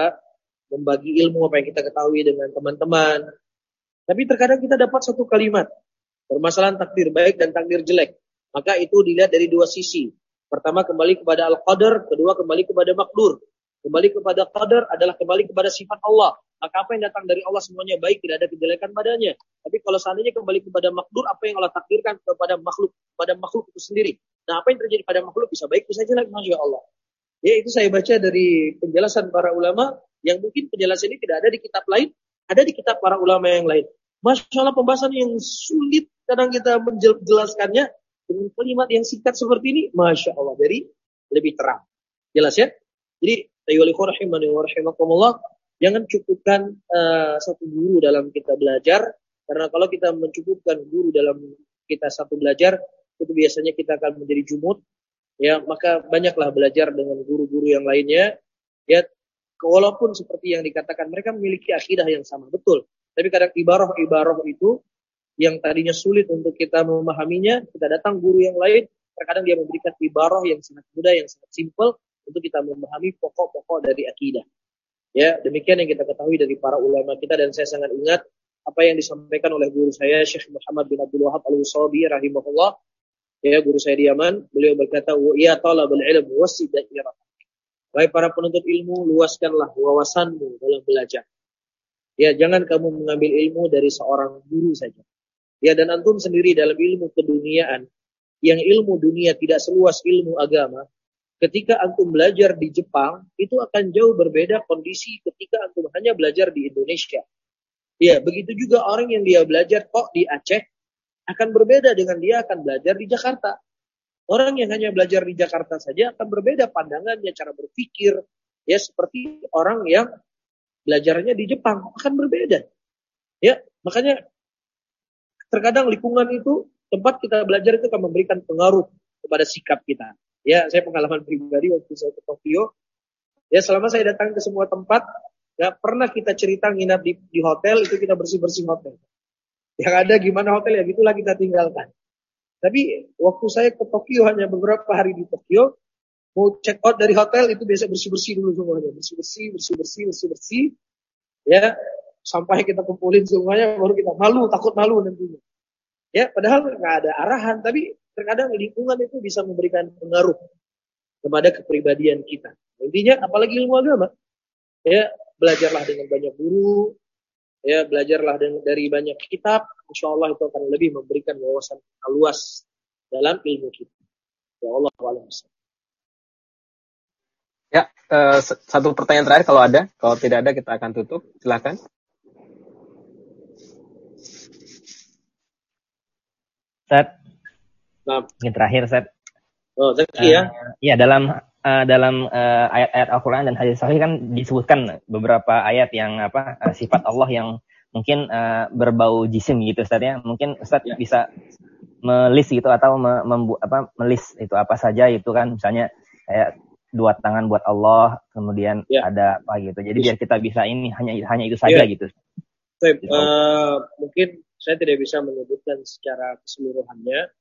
membagi ilmu apa yang kita ketahui dengan teman-teman. Tapi terkadang kita dapat satu kalimat, permasalahan takdir baik dan takdir jelek. Maka itu dilihat dari dua sisi. Pertama kembali kepada al-qadar, kedua kembali kepada makdur. Kembali kepada qadar adalah kembali kepada sifat Allah. Maka apa yang datang dari Allah semuanya baik, tidak ada kejelekan padanya. Tapi kalau seandainya kembali kepada makdur, apa yang Allah takdirkan kepada makhluk, pada makhluk itu sendiri. Nah, apa yang terjadi pada makhluk bisa baik, bisa jelek, Masya Allah. Ya, itu saya baca dari penjelasan para ulama, yang mungkin penjelasan ini tidak ada di kitab lain, ada di kitab para ulama yang lain. Masya Allah, pembahasan yang sulit, kadang kita menjelaskannya, dengan kalimat yang singkat seperti ini, Masya Allah, jadi lebih terang. Jelas ya? Jadi, ayyuhal rahimani wa rahimakumullah, jangan cukupkan uh, satu guru dalam kita belajar, karena kalau kita mencukupkan guru dalam kita satu belajar, itu biasanya kita akan menjadi jumud, ya, maka banyaklah belajar dengan guru-guru yang lainnya, ya, walaupun seperti yang dikatakan, mereka memiliki akidah yang sama, betul. Tapi kadang ibarah-ibarah itu, yang tadinya sulit untuk kita memahaminya, kita datang guru yang lain, terkadang dia memberikan ibarah yang sangat mudah, yang sangat simpel, untuk kita memahami pokok-pokok dari akidah. Ya, demikian yang kita ketahui dari para ulama kita, dan saya sangat ingat apa yang disampaikan oleh guru saya, Syekh Muhammad bin Abdul Wahab Al-Wasabi, rahimahullah, ya, guru saya di Yaman, beliau berkata, wa ya talabul ilm wasid dairah. Wahai para penuntut ilmu, luaskanlah wawasanmu dalam belajar. Ya, jangan kamu mengambil ilmu dari seorang guru saja. Ya, dan antum sendiri dalam ilmu keduniaan, yang ilmu dunia tidak seluas ilmu agama, ketika antum belajar di Jepang, itu akan jauh berbeda kondisi ketika antum hanya belajar di Indonesia. Ya, begitu juga orang yang dia belajar kok di Aceh, akan berbeda dengan dia akan belajar di Jakarta. Orang yang hanya belajar di Jakarta saja akan berbeda pandangannya, cara berpikir, ya, seperti orang yang belajarnya di Jepang, akan berbeda. Ya, makanya terkadang lingkungan itu, tempat kita belajar itu akan memberikan pengaruh kepada sikap kita. Ya, saya pengalaman pribadi waktu saya ke Tokyo. Ya, selama saya datang ke semua tempat, ya pernah kita cerita nginap di, di hotel, itu kita bersih-bersih hotel. Yang ada gimana hotel, ya gitulah kita tinggalkan. Tapi waktu saya ke Tokyo, hanya beberapa hari di Tokyo, mau check out dari hotel, itu biasa bersih-bersih dulu semuanya. Bersih-bersih, bersih-bersih, bersih-bersih. Ya, sampai kita kumpulin semuanya, baru kita malu, takut malu nantinya. Ya, padahal nggak ada arahan, tapi terkadang lingkungan itu bisa memberikan pengaruh kepada kepribadian kita. Intinya, apalagi ilmu agama, ya, belajarlah dengan banyak guru, Ya, belajarlah dari banyak kitab, insya Allah itu akan lebih memberikan wawasan luas dalam ilmu kita. Ya Allah wa'alaikum. Ya, uh, satu pertanyaan terakhir kalau ada. Kalau tidak ada kita akan tutup. Silakan. Ustaz. Nah. Yang terakhir, Ustaz. Oh, Zaki ya. Uh, ya, dalam uh, dalam uh, ayat-ayat Al-Qur'an dan hadis sahih kan disebutkan beberapa ayat yang apa uh, sifat Allah yang mungkin uh, berbau jisim gitu, Ustaz ya. Mungkin Ustaz ya. bisa melis gitu atau membuat apa melis itu apa saja itu kan, misalnya kayak dua tangan buat Allah, kemudian ya. ada apa gitu. Jadi biar kita bisa ini hanya hanya itu saja ya. gitu. Baik, gitu. uh, mungkin saya tidak bisa menyebutkan secara keseluruhannya.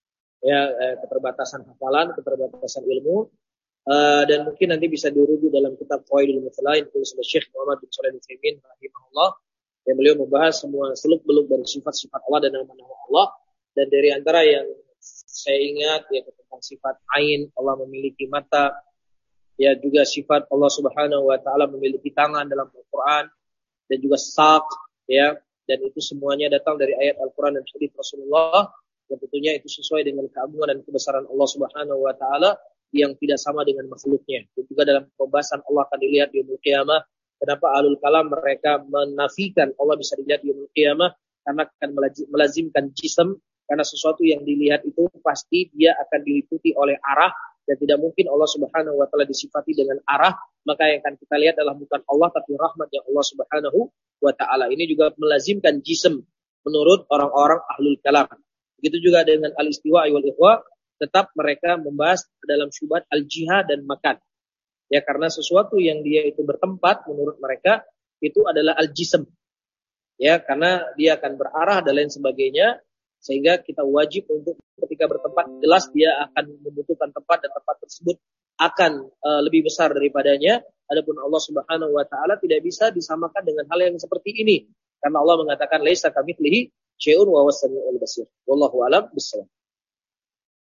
Ya, eh, keterbatasan hafalan, keterbatasan ilmu, uh, dan mungkin nanti bisa dirujuk dalam kitab Qawaidul Muthla yang ditulis oleh Syekh Muhammad bin Shalih Al-Utsaimin rahimahullah, yang beliau membahas semua seluk-beluk dari sifat-sifat Allah dan nama-nama Allah, dan dari antara yang saya ingat ya tentang sifat ain, Allah memiliki mata, ya juga sifat Allah Subhanahu wa taala memiliki tangan dalam Al-Qur'an, dan juga saq, ya, dan itu semuanya datang dari ayat Al-Qur'an dan hadits Rasulullah. Dan tentunya itu sesuai dengan keagungan dan kebesaran Allah Subhanahu wa taala yang tidak sama dengan makhluknya. Dan juga dalam pembahasan Allah akan dilihat di yaumul qiyamah. Kenapa ahlul kalam mereka menafikan Allah bisa dilihat di yaumul qiyamah? Karena akan melazimkan jism, karena sesuatu yang dilihat itu pasti dia akan diliputi oleh arah, dan tidak mungkin Allah Subhanahu wa taala disifati dengan arah. Maka yang akan kita lihat adalah bukan Allah tapi rahmat yang Allah Subhanahu wa taala. Ini juga melazimkan jism menurut orang-orang ahlul kalam. Begitu juga dengan al-istiwa wal ikhwa, tetap mereka membahas dalam syubhat al-jihad dan makan. Ya, karena sesuatu yang dia itu bertempat menurut mereka itu adalah al-jism. Ya, karena dia akan berarah dan lain sebagainya, sehingga kita wajib untuk ketika bertempat jelas dia akan membutuhkan tempat dan tempat tersebut akan uh, lebih besar daripadanya. Adapun Allah Subhanahu wa taala tidak bisa disamakan dengan hal yang seperti ini. Karena Allah mengatakan laisa kamitslihi syai'un wa huwas samiul basir. Wallahu a'lam bishawab.